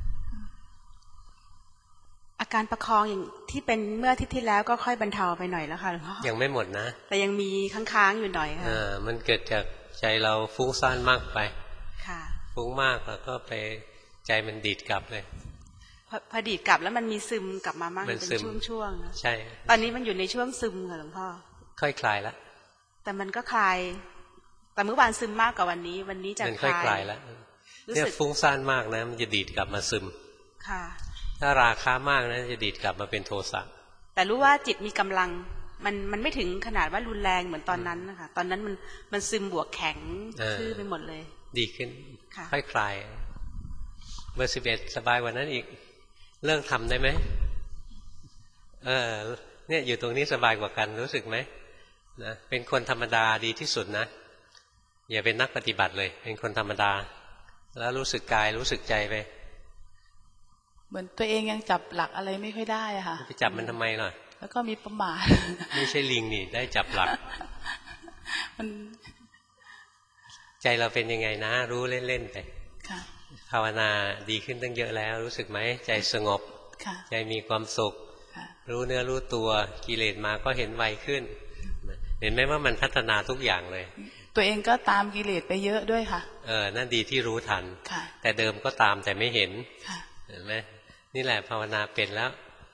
อาการประคองอย่างที่เป็นเมื่ออาทิตย์ที่แล้วก็ค่อยบรรเทาไปหน่อยแล้วค่ะหลวงพ่อยังไม่หมดนะแต่ยังมีค้างๆอยู่หน่อยค่ะอ่ามันเกิดจากใจเราฟุ้งซ่านมากไปค่ะฟุ้งมากแล้วก็ไปใจมันดีดกลับเลยพอดีดกลับแล้วมันมีซึมกลับมาบ้างเป็นช่วงๆใช่ตอนนี้มันอยู่ในช่วงซึมค่ะหลวงพ่อค่อยคลายแล้วแต่มันก็คลายแต่เมื่อวานซึมมากกว่าวันนี้วันนี้จะคลายค่อยคลายแล้วเนี่ยฟุ้งซ่านมากนะมันจะดีดกลับมาซึมค่ะถ้าราคามากนะจะดีดกลับมาเป็นโทสะแต่รู้ว่าจิตมีกำลังมันมันไม่ถึงขนาดว่ารุนแรงเหมือนตอนนั้นนะคะตอนนั้นมันมันซึมบวกแข็งทื่อไปหมดเลยดีขึ้นค่อยคลายเบอร์สิบเอ็ดสบายกว่านั้นอีกเลิกทำได้ไหมเออเนี่ยอยู่ตรงนี้สบายกว่ากันรู้สึกไหมนะเป็นคนธรรมดาดีที่สุดนะอย่าเป็นนักปฏิบัติเลยเป็นคนธรรมดาแล้วรู้สึกกายรู้สึกใจไปเหมือนตัวเองยังจับหลักอะไรไม่ค่อยได้อะค่ะไปจับมันทำไมล่ะแล้วก็มีประมาทไม่ใช่ลิงนี่ได้จับหลักมันใจเราเป็นยังไงนะรู้เล่นๆไปภาวนาดีขึ้นตั้งเยอะแล้วรู้สึกไหมใจสงบใจมีความสุขรู้เนื้อรู้ตัวกิเลสมาก็เห็นไวขึ้นเห็นไหมว่ามันพัฒนาทุกอย่างเลยตัวเองก็ตามกิเลสไปเยอะด้วยค่ะเออนั่นดีที่รู้ทันแต่เดิมก็ตามแต่ไม่เห็นเห็นไหมนี่แหละภาวนาเป็นแล้ว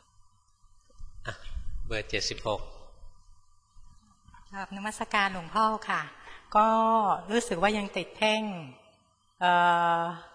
เบอร์เจ็ดสิบหกครับนมัสการหลวงพ่อค่ะก็รู้สึกว่ายังติดเพ่งเอ่อ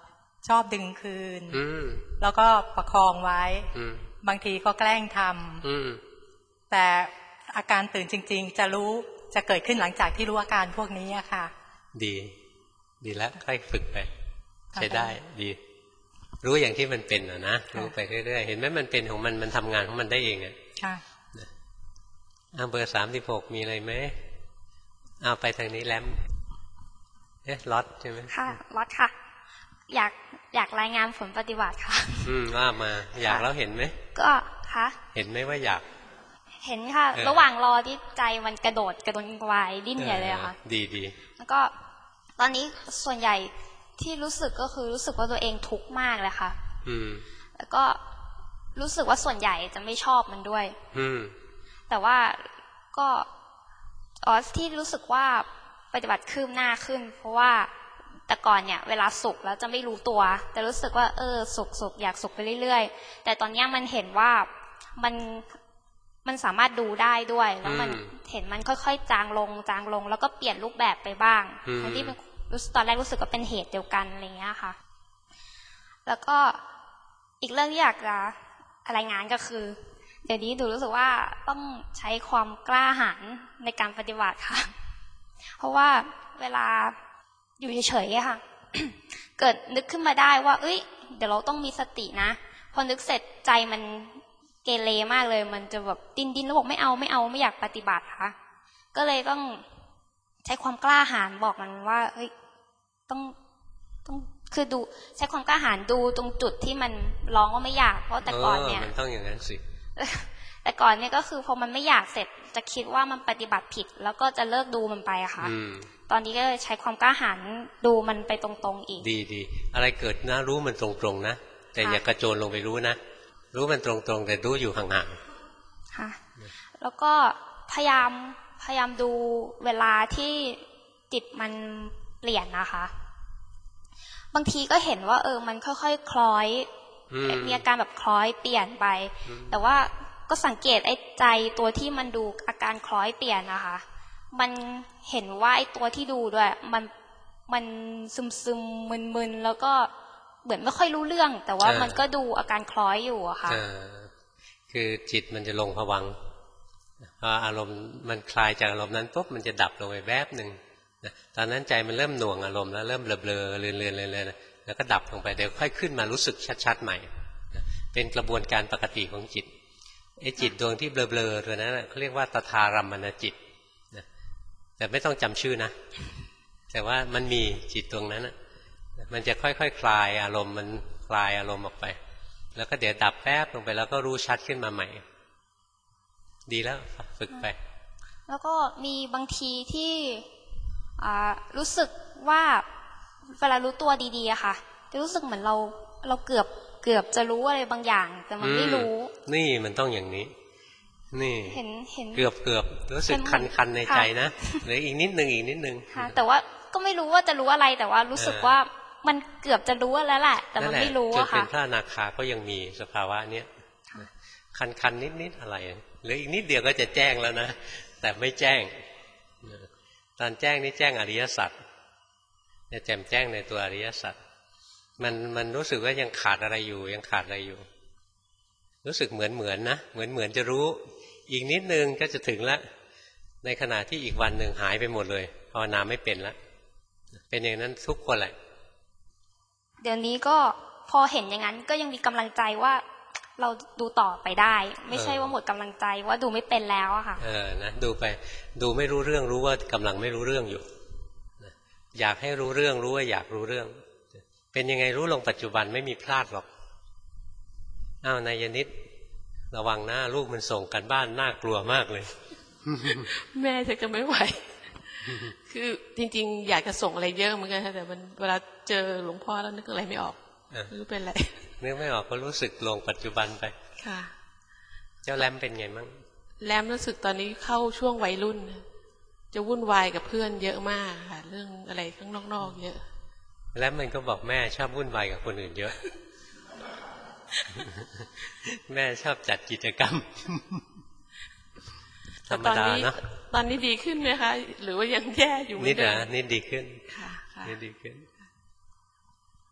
ชอบดึงคืนอืมแล้วก็ประคองไว้อืมบางทีก็แกล้งทำอืมแต่อาการตื่นจริงๆจะรู้จะเกิดขึ้นหลังจากที่รู้อาการพวกนี้อะค่ะดี ดีแล้วค่อยฝึกไปใช้ได้ดี รู้อย่างที่มันเป็นอ่ะนะรู้ไปเรื่อยๆเห็นไหมมันเป็นของมันมันทำงานของมันได้เองอ่ะค่ะเอาเบอร์สามสิบหกมีอะไรไหมเอาไปทางนี้แลมเอ๊ะล็อตใช่ไหมค่ะล็อตค่ะอยากอยากรายงานผลปฏิบัติค่ะอืมว่ามาอยากแล้วเห็นไหมก็ค่ะเห็นไหมว่าอยากเห็นค่ะระหว่างรอที่ใจมันกระโดดกระโดดวายดิ้นใหญ่เลยค่ะดีดีแล้วก็ตอนนี้ส่วนใหญ่ที่รู้สึกก็คือรู้สึกว่าตัวเองทุกข์มากเลยค่ะอืมแล้วก็รู้สึกว่าส่วนใหญ่จะไม่ชอบมันด้วยอืมแต่ว่าก็อ๋อที่รู้สึกว่าปฏิบัติคืบหน้าขึ้นเพราะว่าแต่ก่อนเนี่ยเวลาสุขแล้วจะไม่รู้ตัวแต่รู้สึกว่าเออสุขสุขอยากสุขไปเรื่อยๆแต่ตอนนี้มันเห็นว่ามันมันสามารถดูได้ด้วยแล้วมันเห็นมันค่อยๆจางลงจางลงแล้วก็เปลี่ยนรูปแบบไปบ้างทั้งที่ตอนแรกรู้สึกว่าเป็นเหตุเดียวกันอะไรเงี้ยค่ะแล้วก็อีกเรื่องที่อยากจะรายงานก็คือเดี๋ยวนี้ดูรู้สึกว่าต้องใช้ความกล้าหาญในการปฏิบัติค่ะเพราะว่าเวลาอยู่เฉยๆค่ะ เกิดนึกขึ้นมาได้ว่าเอ้ยเดี๋ยวเราต้องมีสตินะพอนึกเสร็จใจมันเกเรมากเลยมันจะแบบดินดินแล้วบอกไม่เอาไม่เอาไม่อยากปฏิบัติค่ะก็เลยต้องใช้ความกล้าหาญบอกมันว่าเฮ้ยต้องต้องคือดูใช้ความกล้าหาญดูตรงจุดที่มันร้องว่าไม่อยากเพราะแต่ก่อนเนี่ยมันต้องอย่างนั้นสิแต่ก่อนเนี่ยก็คือพอมันไม่อยากเสร็จจะคิดว่ามันปฏิบัติผิดแล้วก็จะเลิกดูมันไปอะค่ะตอนนี้ก็ใช้ความกล้าหาญดูมันไปตรงๆอีกดีดีอะไรเกิดนะรู้มันตรงๆนะแต่อย่ากระโจนลงไปรู้นะรู้มันตรงๆแต่รู้อยู่ห่างๆค่ะแล้วก็พยายามพยายามดูเวลาที่จิตมันเปลี่ยนนะคะบางทีก็เห็นว่าเออมันค่อยๆคล้อยมีอาการแบบคล้อยเปลี่ยนไปแต่ว่าก็สังเกตไอ้ใจตัวที่มันดูอาการคล้อยเปลี่ยนนะคะมันเห็นว่าไอ้ตัวที่ดูด้วยมันมันซึมๆมึนๆแล้วก็เหมือนไม่ค่อยรู้เรื่องแต่ว่ามันก็ดูอาการคล้อยอยู่อะค่ะคือจิตมันจะลงภวังค์พออารมณ์มันคลายจากอารมณ์นั้นปุ๊บมันจะดับลงไปแวบหนึ่งตอนนั้นใจมันเริ่มหน่วงอารมณ์แล้วเริ่มเบลอๆเลือนๆเลยๆแล้วก็ดับลงไปเดี๋ยวค่อยขึ้นมารู้สึกชัดๆใหม่เป็นกระบวนการปกติของจิตไอ้จิตดวงที่เบลอๆตัวนั้นเขาเรียกว่าตถารัมมณจิตแต่ไม่ต้องจำชื่อนะแต่ว่ามันมีจิตดวงนั้นมันจะค่อยๆ ค, คลายอารมณ์มันคลายอารมณ์ออกไปแล้วก็เดี๋ยวดับแป๊บลงไปแล้วก็รู้ชัดขึ้นมาใหม่ดีแล้วฝึกไปแล้วก็มีบางทีที่รู้สึกว่าเวลารู้ตัวดีๆอะค่ะจะรู้สึกเหมือนเราเราเกือบเกือบจะรู้อะไรบางอย่างแต่มันไม่รู้นี่มันต้องอย่างนี้นี่เห็นเห็นเกือบเกือบรู้สึกคันคันในใจนะหรืออีกนิดนึงอีกนิดนึงค่ะแต่ว่าก็ไม่รู้ว่าจะรู้อะไรแต่ว่ารู้สึกว่ามันเกือบจะรู้แล้วแหละแต่มันไม่รู้อะค่ะจนเป็นพระอนาคาก็ยังมีสภาวะเนี้ยคันคันนิดนิดอะไรหรืออีกนิดเดียวก็จะแจ้งแล้วนะแต่ไม่แจ้งตอนแจ้งนี่แจ้งอริยสัจจะแจ่มแจ้งในตัวอริยสัจมันมันรู้สึกว่ายังขาดอะไรอยู่ยังขาดอะไรอยู่รู้สึกเหมือนเหมือนนะเหมือนเหมือนจะรู้อีกนิดนึงก็จะถึงแล้วในขณะที่อีกวันหนึ่งหายไปหมดเลยภาวนาไม่เป็นแล้วเป็นอย่างนั้นทุกคนแหละเดี๋ยวนี้ก็พอเห็นอย่างนั้นก็ยังมีกำลังใจว่าเราดูต่อไปได้ไม่ใช่ว่าหมดกำลังใจว่าดูไม่เป็นแล้วอะค่ะเออนะดูไปดูไม่รู้เรื่องรู้ว่ากำลังไม่รู้เรื่องอยู่อยากให้รู้เรื่องรู้ว่าอยากรู้เรื่องเป็นยังไงรู้ลงปัจจุบันไม่มีพลาดหรอกอ้าวนายนิดระวังหน้าลูกมันส่งกันบ้านน่ากลัวมากเลยแม่จะก็ไม่ไหว คือจริงๆอยากจะส่งอะไรเยอะเหมือนกันแต่มันเวลาเจอหลวงพ่อแล้วนึกอะไรไม่ออกไม่รู้เป็นอะไรนึกไม่ออกก็รู้สึกลงปัจจุบันไปค่ะเจ้าแรมเป็นไงมั่งแรมรู้สึกตอนนี้เข้าช่วงวัยรุ่นจะวุ่นวายกับเพื่อนเยอะมากค่ะเรื่องอะไรข้างนอกๆเยอะแล้วมันก็บอกแม่ชอบวุ่นวายกับคนอื่นเยอะแม่ชอบจัดกิจกรรมธรรมดานะตอนนี้ดีขึ้นไหมคะหรือว่ายังแย่อยู่นิดนะนิดดีขึ้นค่ะนี่ดีขึ้นไป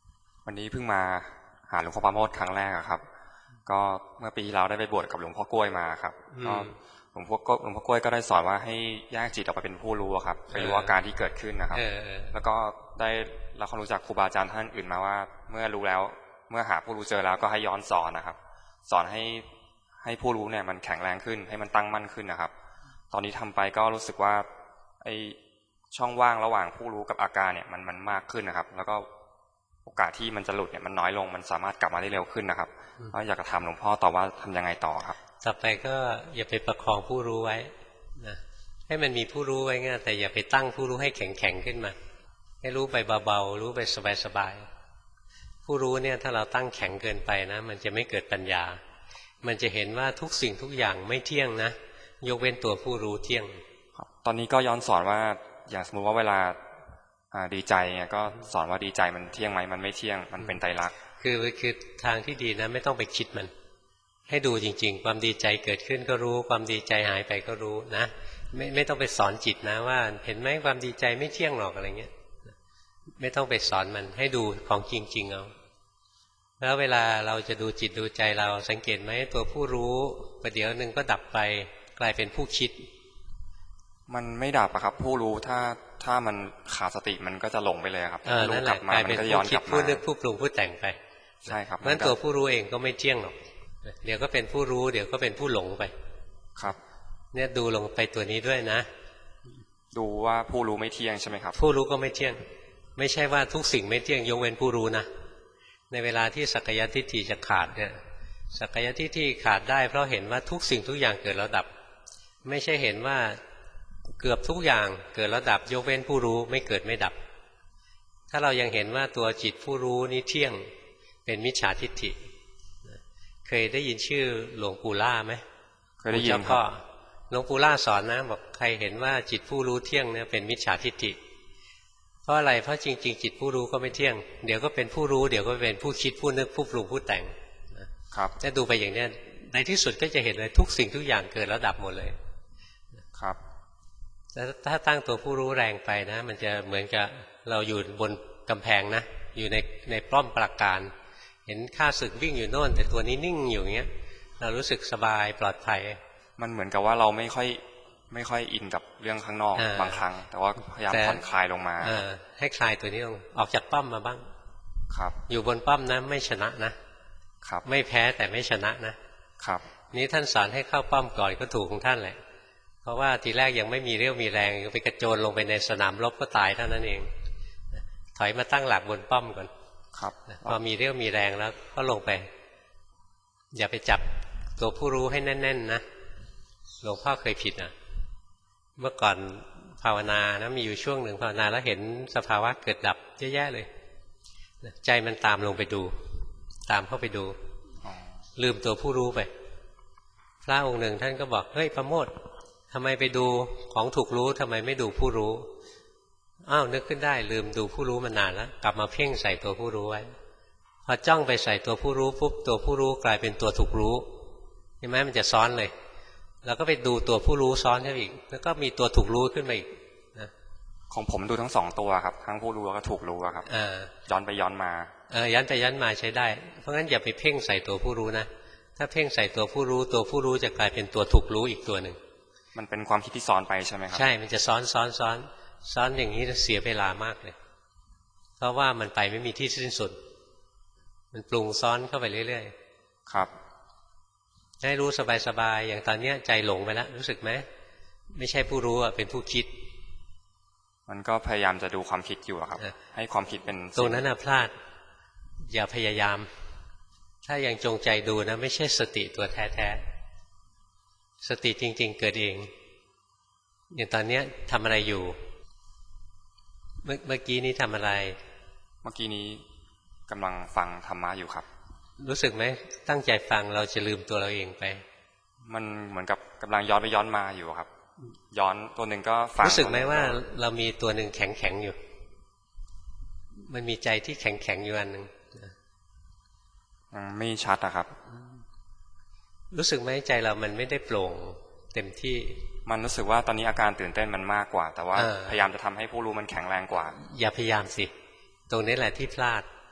วันนี้เพิ่งมาหาหลวงพ่อปราโมทย์ครั้งแรกครับก็เมื่อปีที่แล้วได้ไปบวชกับหลวงพ่อกล้วยมาครับก็หลวงพ่อหลวงพ่อกล้วยก็ได้สอนว่าให้แยกจิตออกไปเป็นผู้รู้ครับไปรู้อาการที่เกิดขึ้นนะครับแล้วก็ได้รับความรู้จากครูบาอาจารย์ท่านอื่นมาว่าเมื่อรู้แล้วเมื่อหาผู้รู้เจอแล้วก็ให้ย้อนสอนนะครับสอนให้ให้ผู้รู้เนี่ยมันแข็งแรงขึ้นให้มันตั้งมั่นขึ้นนะครับตอนนี้ทำไปก็รู้สึกว่าไอ้ช่องว่างระหว่างผู้รู้กับอาการเนี่ยมันมันมากขึ้นนะครับแล้วก็โอกาสที่มันจะหลุดเนี่ยมันน้อยลงมันสามารถกลับมาได้เร็วขึ้นนะครับก็อยากจะถามหลวงพ่อต่อว่าทำยังไงต่อครับต่อไปก็อย่าไปประคองผู้รู้ไว้นะให้มันมีผู้รู้ไว้งั้นแต่อย่าไปตั้งผู้รู้ให้แข็งแข็งขึ้นมาให้รู้ไปเบาๆรู้ไปสบายๆผู้รู้เนี่ยถ้าเราตั้งแข็งเกินไปนะมันจะไม่เกิดปัญญามันจะเห็นว่าทุกสิ่งทุกอย่างไม่เที่ยงนะยกเว้นตัวผู้รู้เที่ยงตอนนี้ก็ย้อนสอนว่าอย่างสมมติว่าเวลาดีใจเนี่ยก็สอนว่าดีใจมันเที่ยงไหมมันไม่เที่ยงมันเป็นไตรลักษณ์คือคือทางที่ดีนะไม่ต้องไปคิดมันให้ดูจริงๆความดีใจเกิดขึ้นก็รู้ความดีใจหายไปก็รู้นะไม่ไม่ต้องไปสอนจิตนะว่าเห็นไหมความดีใจไม่เที่ยงหรอกอะไรเงี้ยไม่ต้องไปสอนมันให้ดูของจริงๆเอาแล้วเวลาเราจะดูจิตดูใจเราสังเกตไหมตัวผู้รู้ประเดี๋ยวหนึ่งก็ดับไปกลายเป็นผู้คิดมันไม่ดับอะครับผู้รู้ถ้าถ้ามันขาดสติมันก็จะหลงไปเลยครับรู้กลับมามันก็ย้อนกลับมาผู้นึกผู้ปรุงผู้แต่งไปใช่ครับนั้นตัวผู้รู้เองก็ไม่เที่ยงหรอกเดี๋ยวก็เป็นผู้รู้เดี๋ยวก็เป็นผู้หลงไปครับเนี่ยดูลงไปตัวนี้ด้วยนะดูว่าผู้รู้ไม่เที่ยงใช่ไหมครับผู้รู้ก็ไม่เที่ยงไม่ใช่ว่าทุกสิ่งไม่เที่ยงยกเว้นผู้รู้นะในเวลาที่สักกายทิฏฐิจะขาดเนี่ยสักกายทิฏฐิขาดได้เพราะเห็นว่าทุกสิ่งทุกอย่างเกิดแล้วดับไม่ใช่เห็นว่าเกือบทุกอย่างเกิดแล้วดับยกเว้นผู้รู้ไม่เกิดไม่ดับถ้าเรายังเห็นว่าตัวจิตผู้รู้นี้เที่ยงเป็นมิจฉาทิฏฐิเคยได้ยินชื่อหลวงปู่ล่าไหมเคยได้ยินครับหลวงปู่ล่าสอนนะบอกใครเห็นว่าจิตผู้รู้เที่ยงเนี่ยเป็นมิจฉาทิฏฐิเพราะอะไรเพราะจริงๆจิตผู้รู้ก็ไม่เที่ยงเดี๋ยวก็เป็นผู้รู้เดี๋ยวก็เป็นผู้คิดผู้นึกผู้ปรุงผู้แต่งครับถ้าดูไปอย่างนี้ในที่สุดก็จะเห็นเลยทุกสิ่งทุกอย่างเกิดแล้วดับหมดเลยครับแต่ถ้าตั้งตัวผู้รู้แรงไปนะมันจะเหมือนกับเราอยู่บนกำแพงนะอยู่ในในป้อมปราการเห็นข้าศึกวิ่งอยู่โน่นแต่ตัวนี้นิ่งอยู่อย่างเงี้ยเรารู้สึกสบายปลอดภัยมันเหมือนกับว่าเราไม่ค่อยไม่ค่อยอินกับเรื่องข้างนอกบางครั้งแต่ว่าพยายามผ่อนคลายลงมาให้คลายตัวนี้ลงออกจากป้อมมาบ้างครับอยู่บนป้อมนะไม่ชนะนะครับไม่แพ้แต่ไม่ชนะนะครับนี้ท่านสอนให้เข้าป้อมก่อนก็ถูกของท่านแหละเพราะว่าทีแรกยังไม่มีเรี่ยวมีแรงไปกระโจนลงไปในสนามรบก็ตายเท่านั้นเองถอยมาตั้งหลักบนป้อมก่อนครับพอมีเรี่ยวมีแรงแล้วก็ลงไปอย่าไปจับตัวผู้รู้ให้แน่นๆนะหลวงพ่อเคยผิดนะเมื่อก่อนภาวนานะมีอยู่ช่วงหนึ่งภาวนาแล้วเห็นสภาวะเกิดดับเยอะแยะเลยใจมันตามลงไปดูตามเข้าไปดูลืมตัวผู้รู้ไปพระองค์หนึ่งท่านก็บอกเฮ้ยประโมททำไมไปดูของถูกรู้ทำไมไม่ดูผู้รู้อ้าวนึกขึ้นได้ลืมดูผู้รู้มานานแล้วกลับมาเพ่งใส่ตัวผู้รู้ไว้พอจ้องไปใส่ตัวผู้รู้ปุ๊บตัวผู้รู้กลายเป็นตัวถูกรู้เห็นไหมมันจะซ้อนเลยแล้วก็ไปดูตัวผู้รู้ซ้อนเข้าอีกแล้วก็มีตัวถูกรู้ขึ้นมาอีกนะของผมดูทั้งสองตัวครับทั้งผู้รู้แล้วก็ถูกรู้ครับย้อนไปย้อนมาเออย้อนไปย้อนมาใช้ได้เพราะงั้นอย่าไปเพ่งใส่ตัวผู้รู้นะถ้าเพ่งใส่ตัวผู้รู้ตัวผู้รู้จะกลายเป็นตัวถูกรู้อีกตัวหนึ่งมันเป็นความคิดที่ซ้อนไปใช่ไหมครับใช่มันจะซ้อนซ้อนซ้อนซ้อนอย่างนี้เสียเวลามากเลยเพราะว่ามันไปไม่มีที่สิ้นสุดมันปรุงซ้อนเข้าไปเรื่อยๆครับให้รู้สบายๆอย่างตอนนี้ใจหลงไปแล้วรู้สึกไหมไม่ใช่ผู้รู้อ่ะเป็นผู้คิดมันก็พยายามจะดูความคิดอยู่ครับให้ความคิดเป็นตรงนั้นน่ะพลาดอย่าพยายามถ้ายังจงใจดูนะไม่ใช่สติตัวแท้ๆสติจริงๆเกิดเองอย่างตอนนี้ทำอะไรอยู่เมื่อเมื่อกี้นี้ทำอะไรเมื่อกี้นี้กำลังฟังธรรมะอยู่ครับรู้สึกไหมตั้งใจฟังเราจะลืมตัวเราเองไปมันเหมือนกับกำลังย้อนไปย้อนมาอยู่ครับย้อนตัวหนึ่งก็ฟังรู้สึกไหมว่าเรามีตัวหนึ่งแข็งแข็งอยู่มันมีใจที่แข็งแข็งอยู่อันหนึ่งยังไม่ชัดนะครับรู้สึกไหมใจเรามันไม่ได้โปร่งเต็มที่มันรู้สึกว่าตอนนี้อาการตื่นเต้นมันมากกว่าแต่ว่าพยายามจะทำให้ผู้รู้มันแข็งแรงกว่าอย่าพยายามสิตรงนี้แหละที่พลาด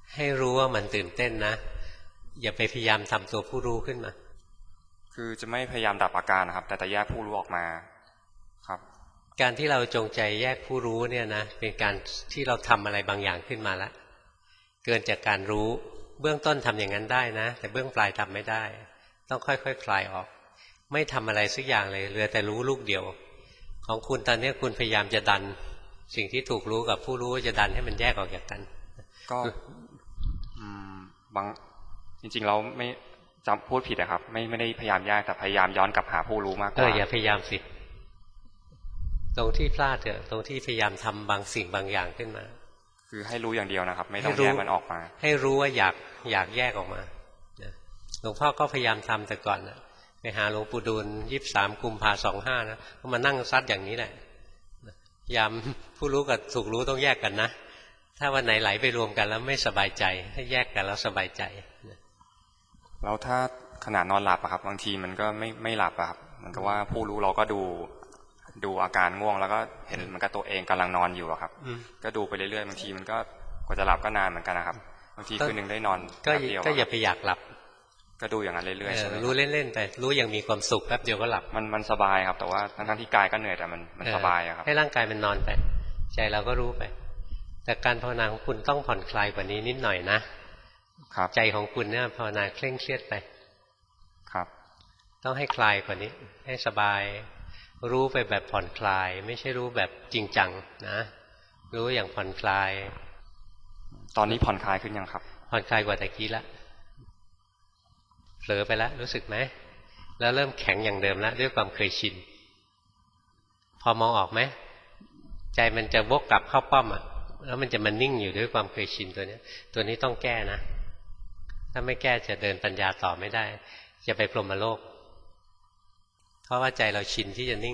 ให้รู้ว่ามันตื่นเต้นนะอย่าไปพยายามทำตัวผู้รู้ขึ้นมาคือจะไม่พยายามดับอาการนะครับแต่จะแยกผู้รู้ออกมาครับการที่เราจงใจแยกผู้รู้เนี่ยนะเป็นการที่เราทำอะไรบางอย่างขึ้นมาแล้วเกินจากการรู้เบื้องต้นทำอย่างนั้นได้นะแต่เบื้องปลายทำไม่ได้ต้องค่อยๆ ค, คลายออกไม่ทำอะไรสักอย่างเลยเหลือแต่รู้ลูกเดียวของคุณตอนนี้คุณพยายามจะดันสิ่งที่ถูกรู้กับผู้รู้จะดันให้มันแยกออกจากกันก็บางจริงๆเราไม่จำพูดผิดนะครับไม่ไม่ได้พยายามแยกแต่พยายามย้อนกลับหาผู้รู้มากกว่าเอออย่าพยายามสิตรงที่พลาดเถอะตรงที่พยายามทำบางสิ่งบางอย่างขึ้นมาคือให้รู้อย่างเดียวนะครับไม่ต้องแยกมันออกมาให้รู้ว่าอยากอยากแยกออกมาหลวงพ่อก็พยายามทำแต่ก่อนนะไปหาหลวงปู่ดูลยี่สิบสามกุมภาสองห้านะก็มานั่งซัดอย่างนี้แหละยามผู้รู้กับถูกรู้ต้องแยกกันนะถ้าวันไหนไหลไปรวมกันแล้วไม่สบายใจให้แยกกันแล้วสบายใจแล้วถ้าขณะนอนหลับอะครับบางทีมันก็ไม่ไม่หลับอะครับมันก็ว่าผู้รู้เราก็ดูดูอาการง่วงแล้วก็เห็นมันก็ตัวเองกำลังนอนอยู่อะครับก็ดูไปเรื่อยๆบางทีมันก็กว่าจะหลับก็นานเหมือนกันนะครับบางทีคืนหนึ่งได้นอนแป๊บเดียวก็อย่าไปอยากหลับก็ดูอย่างนั้นเรื่อยๆใช่ไหมรู้เล่นๆแต่รู้อย่างมีความสุขแป๊บเดียวก็หลับมันมันสบายครับแต่ว่าทั้งที่กายก็เหนื่อยแต่มันมันสบายครับให้ร่างกายมันนอนไปใจเราก็รู้ไปแต่การภาวนาของคุณต้องผ่อนคลายกว่านี้นิดหน่อยนะครับใจของคุณเนี่ยภาวนาเคร่งเครียดไปครับต้องให้คลายกว่านี้ให้สบายรู้ไปแบบผ่อนคลายไม่ใช่รู้แบบจริงจังนะรู้อย่างผ่อนคลายตอนนี้ผ่อนคลายขึ้นยังครับผ่อนคลายกว่าตะกี้ละเผลอไปแล้วรู้สึกไหมแล้วเริ่มแข็งอย่างเดิมแล้วด้วยความเคยชินพอมองออกไหมใจมันจะวกกลับเข้าป้อมอ่ะแล้วมันจะมันนิ่งอยู่ด้วยความเคยชินตัวนี้ตัวนี้ต้องแก้นะถ้าไม่แก้จะเดินปัญญาต่อไม่ได้จะไปพรหมโลกเพราะว่าใจเราชินที่จะนิ่ง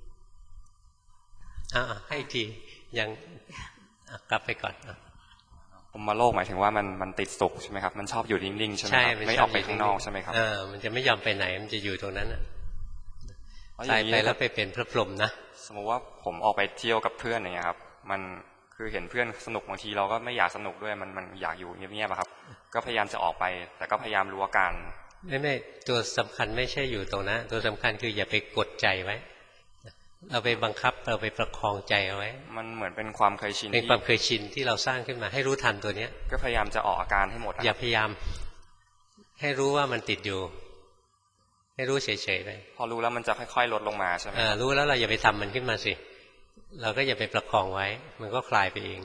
อ่ะให้ทียังกลับไปก่อนพรหมโลกหมายถึงว่ามันมันติดสุขใช่ไหมครับมันชอบอยู่นิ่งๆใช่ไหมครับไม่ออกไปข้างนอกใช่ไหมครับเออมันจะไม่ยอมไปไหนมันจะอยู่ตรงนั้นอ่ะตายไปแล้วไปเป็นพระพรหมนะสมมติว่าผมออกไปเที่ยวกับเพื่อนอย่างเงี้ยครับมันคือเห็นเพื่อนสนุกบางทีเราก็ไม่อยากสนุกด้วยมันมันอยากอยู่เงียบๆครับก็พยายามจะออกไปแต่ก็พยายามรู้อาการไม่ไม่ตัวสำคัญไม่ใช่อยู่ตรงนั้นตัวสำคัญคืออย่าไปกดใจไว้เราไปบังคับเราไปประคองใจเอาไว้มันเหมือนเป็นความเคยชินเป็นความเคยชินที่เราสร้างขึ้นมาให้รู้ทันตัวเนี้ยก็พยายามจะออกอาการให้หมดอย่าพยายามให้รู้ว่ามันติดอยู่ให้รู้เฉยๆไปพอรู้แล้วมันจะค่อยๆลดลงมาใช่ไหมรู้แล้วเราอย่าไปทำมันขึ้นมาสิเราก็อย่าไปประคองไว้มันก็คลายไปเอง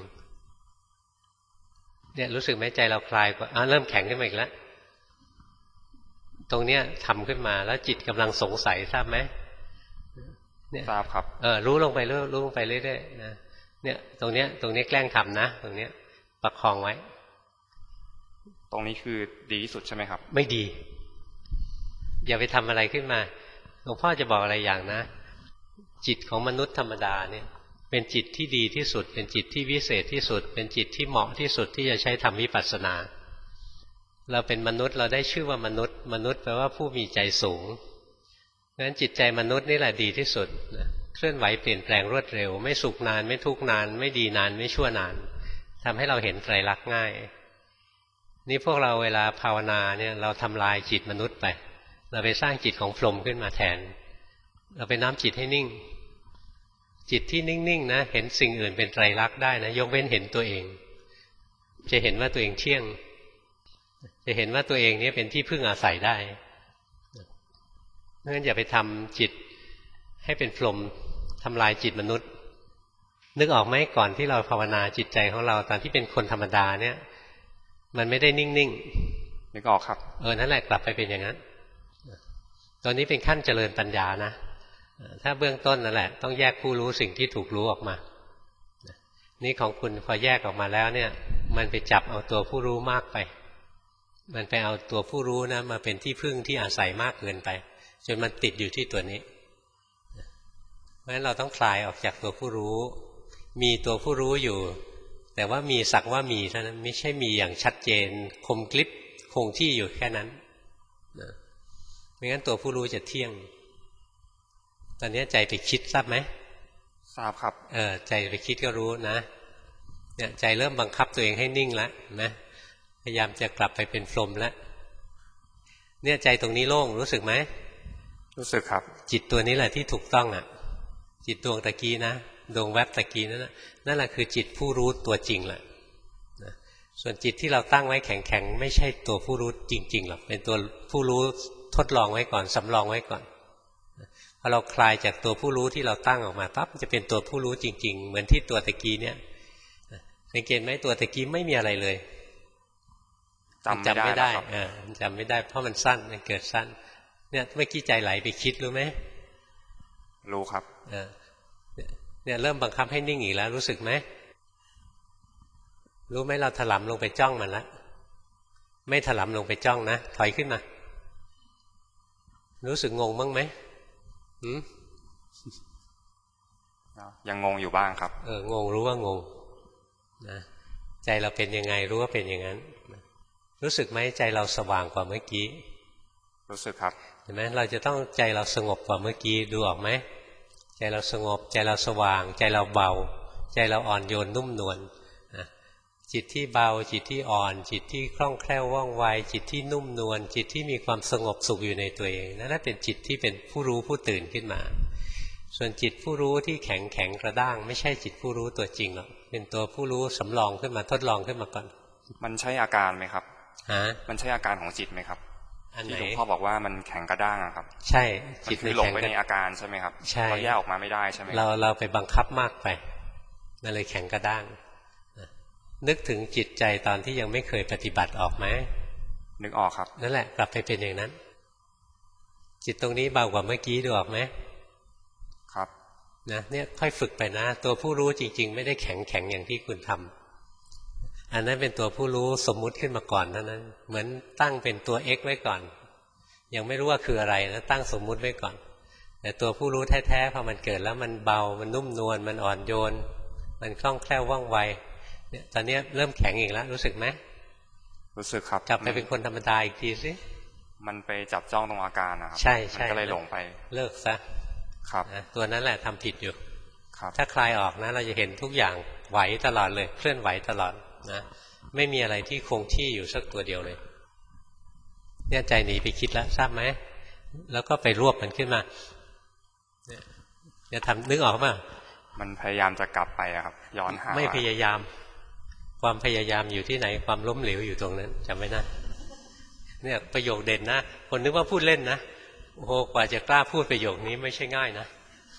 เนี่ยรู้สึกไหมใจเราคลายกว่าเริ่มแข็งขึ้นมาอีกแล้วตรงเนี้ยทำขึ้นมาแล้วจิตกำลังสงสัยทราบไหมทราบครับเออรู้ลงไปเรื่อยรู้ลงไปเรื่อยๆนะเนี่ยตรงเนี้ยตรงนี้แกล้งทำนะตรงเนี้ยประคองไว้ตรงนี้คือดีที่สุดใช่ไหมครับไม่ดีอย่าไปทำอะไรขึ้นมาหลวงพ่อจะบอกอะไรอย่างนะจิตของมนุษย์ธรรมดาเนี่ยเป็นจิตที่ดีที่สุดเป็นจิตที่วิเศษที่สุดเป็นจิตที่เหมาะที่สุดที่จะใช้ทำวิปัสสนาเราเป็นมนุษย์เราได้ชื่อว่ามนุษย์มนุษย์แปลว่าผู้มีใจสูงงั้นจิตใจมนุษย์นี่แหละดีที่สุดเคลื่อนไหวเปลี่ยนแปลงรวดเร็วไม่สุขนานไม่ทุกข์นานไม่ดีนานไม่ชั่วนานทำให้เราเห็นไตรลักษณ์ง่ายนี่พวกเราเวลาภาวนาเนี่ยเราทำลายจิตมนุษย์ไปเราไปสร้างจิตของพรหมขึ้นมาแทนเราไปน้อมจิตให้นิ่งจิตที่นิ่งๆนะเห็นสิ่งอื่นเป็นไตรลักษณ์ได้นะยกเว้นเห็นตัวเองจะเห็นว่าตัวเองเที่ยงจะเห็นว่าตัวเองนี้เป็นที่พึ่งอาศัยได้เพราะฉะนั้นอย่าไปทำจิตให้เป็นพรหมทำลายจิตมนุษย์นึกออกไหมก่อนที่เราภาวนาจิตใจของเราตอนที่เป็นคนธรรมดาเนี่ยมันไม่ได้นิ่งๆนึกออกครับเออนั่นแหละกลับไปเป็นอย่างนั้นตอนนี้เป็นขั้นเจริญปัญญานะถ้าเบื้องต้นนั่นแหละต้องแยกผู้รู้สิ่งที่ถูกรู้ออกมานี่ของคุณพอแยกออกมาแล้วเนี่ยมันไปจับเอาตัวผู้รู้มากไปมันไปเอาตัวผู้รู้นะมาเป็นที่พึ่งที่อาศัยมากเกินไปจนมันติดอยู่ที่ตัวนี้เพราะฉะนั้นเราต้องคลายออกจากตัวผู้รู้มีตัวผู้รู้อยู่แต่ว่ามีสักว่ามีเท่านั้นไม่ใช่มีอย่างชัดเจนคมกริบคงที่อยู่แค่นั้นนะไม่งั้นตัวผู้รู้จะเที่ยงตอนนี้ใจไปคิดทราบไหมทราบครับเออใจไปคิดก็รู้นะเนี่ยใจเริ่มบังคับตัวเองให้นิ่งแล้วนะพยายามจะกลับไปเป็นพรหมแล้วเนี่ยใจตรงนี้โล่งรู้สึกไหมรู้สึกครับจิตตัวนี้แหละที่ถูกต้องอ่ะจิตดวงตะกี้นะดวงแวบตะกี้นั่นนะนั่นแหละคือจิตผู้รู้ตัวจริงแหละนะส่วนจิตที่เราตั้งไว้แข็งๆไม่ใช่ตัวผู้รู้จริงๆหรอกเป็นตัวผู้รู้ทดลองไว้ก่อนสำรองไว้ก่อนพอเราคลายจากตัวผู้รู้ที่เราตั้งออกมาปั๊บจะเป็นตัวผู้รู้จริงๆเหมือนที่ตัวตะกี้เนี่ยสังเกตไหมตัวตะกี้ไม่มีอะไรเลยจำไม่ได้อ่าจำไม่ได้เพราะมันสั้นมันเกิดสั้นเนี่ยเมื่อกี้ใจไหลไปคิดรู้ไหมรู้ครับอ่าเนี่ยเริ่มบังคับให้นิ่งอีกแล้วรู้สึกไหมรู้ไหมเราถลำลงไปจ้องมันแล้วไม่ถลำลงไปจ้องนะถอยขึ้นมารู้สึกงงบ้างไหมหืมยังงงอยู่บ้างครับเอองงรู้ว่างงนะใจเราเป็นยังไงรู้ว่าเป็นอย่างนั้นรู้สึกไหมใจเราสว่างกว่าเมื่อกี้รู้สึกครับเห็นไหมเราจะต้องใจเราสงบกว่าเมื่อกี้ดูออกไหมใจเราสงบใจเราสว่างใจเราเบาใจเราอ่อนโยนนุ่มนวลจิตที่เบาจิตที่อ่อนจิตที่คล่องแคล่วว่องไวจิตที่นุ่มนวลจิตที่มีความสงบสุขอยู่ในตัวเองนั่นเป็นจิตที่เป็นผู้รู้ผู้ตื่นขึ้นมาส่วนจิตผู้รู้ที่แข็งแข็งกระด้างไม่ใช่จิตผู้รู้ตัวจริงหรอกเป็นตัวผู้รู้สำรองขึ้นมาทดลองขึ้นมาก่อนมันใช่อาการไหมครับฮะมันใช่อาการของจิตไหมครับที่หลวงพ่อบอกว่ามันแข็งกระด้างอะครับใช่จิตคือหลงไปในอาการใช่ไหมครับใช่เราแยกออกมาไม่ได้ใช่ไหมเราเราไปบังคับมากไปนั่นเลยแข็งกระด้างนึกถึงจิตใจตอนที่ยังไม่เคยปฏิบัติออกไหมนึกออกครับนั่นแหละกลับไปเป็นอย่างนั้นจิตตรงนี้เบากว่าเมื่อกี้ดูออกไหมครับนะเนี่ยค่อยฝึกไปนะตัวผู้รู้จริงๆไม่ได้แข็งแข็งอย่างที่คุณทำอันนั้นเป็นตัวผู้รู้สมมุติขึ้นมาก่อนเท่านั้นเหมือนตั้งเป็นตัว x ไว้ก่อนยังไม่รู้ว่าคืออะไรนะตั้งสมมุติไว้ก่อนแต่ตัวผู้รู้แท้ๆพอมันเกิดแล้วมันเบามันนุ่มนวลมันอ่อนโยนมันคล่องแคล่วว่องไวเนี่ยตอนนี้เริ่มแข็งอีกแล้วรู้สึกไหมรู้สึกครับกลับไปเป็นคนธรรมดาอีกทีสิมันไปจับจ้องตรงอาการนะครับใช่ใช่มันก็เลยหลงไปเลิกซะครับนะตัวนั้นแหละทำผิดอยู่ครับถ้าคลายออกนะเราจะเห็นทุกอย่างไหวตลอดเลยเคลื่อนไหวตลอดนะไม่มีอะไรที่คงที่อยู่สักตัวเดียวเลยเนี่ยใจหนีไปคิดแล้วทราบไหมแล้วก็ไปรวบมันขึ้นมาเนี่ยจะทำนึกออกป่ะมันพยายามจะกลับไปอะครับย้อนหาไม่พยายามความพยายามอยู่ที่ไหนความล้มเหลวอยู่ตรงนั้นจำไว้นะเนี่ยประโยคเด่นนะคนนึกว่าพูดเล่นนะโอ้โหกว่าจะกล้าพูดประโยคนี้ไม่ใช่ง่ายนะ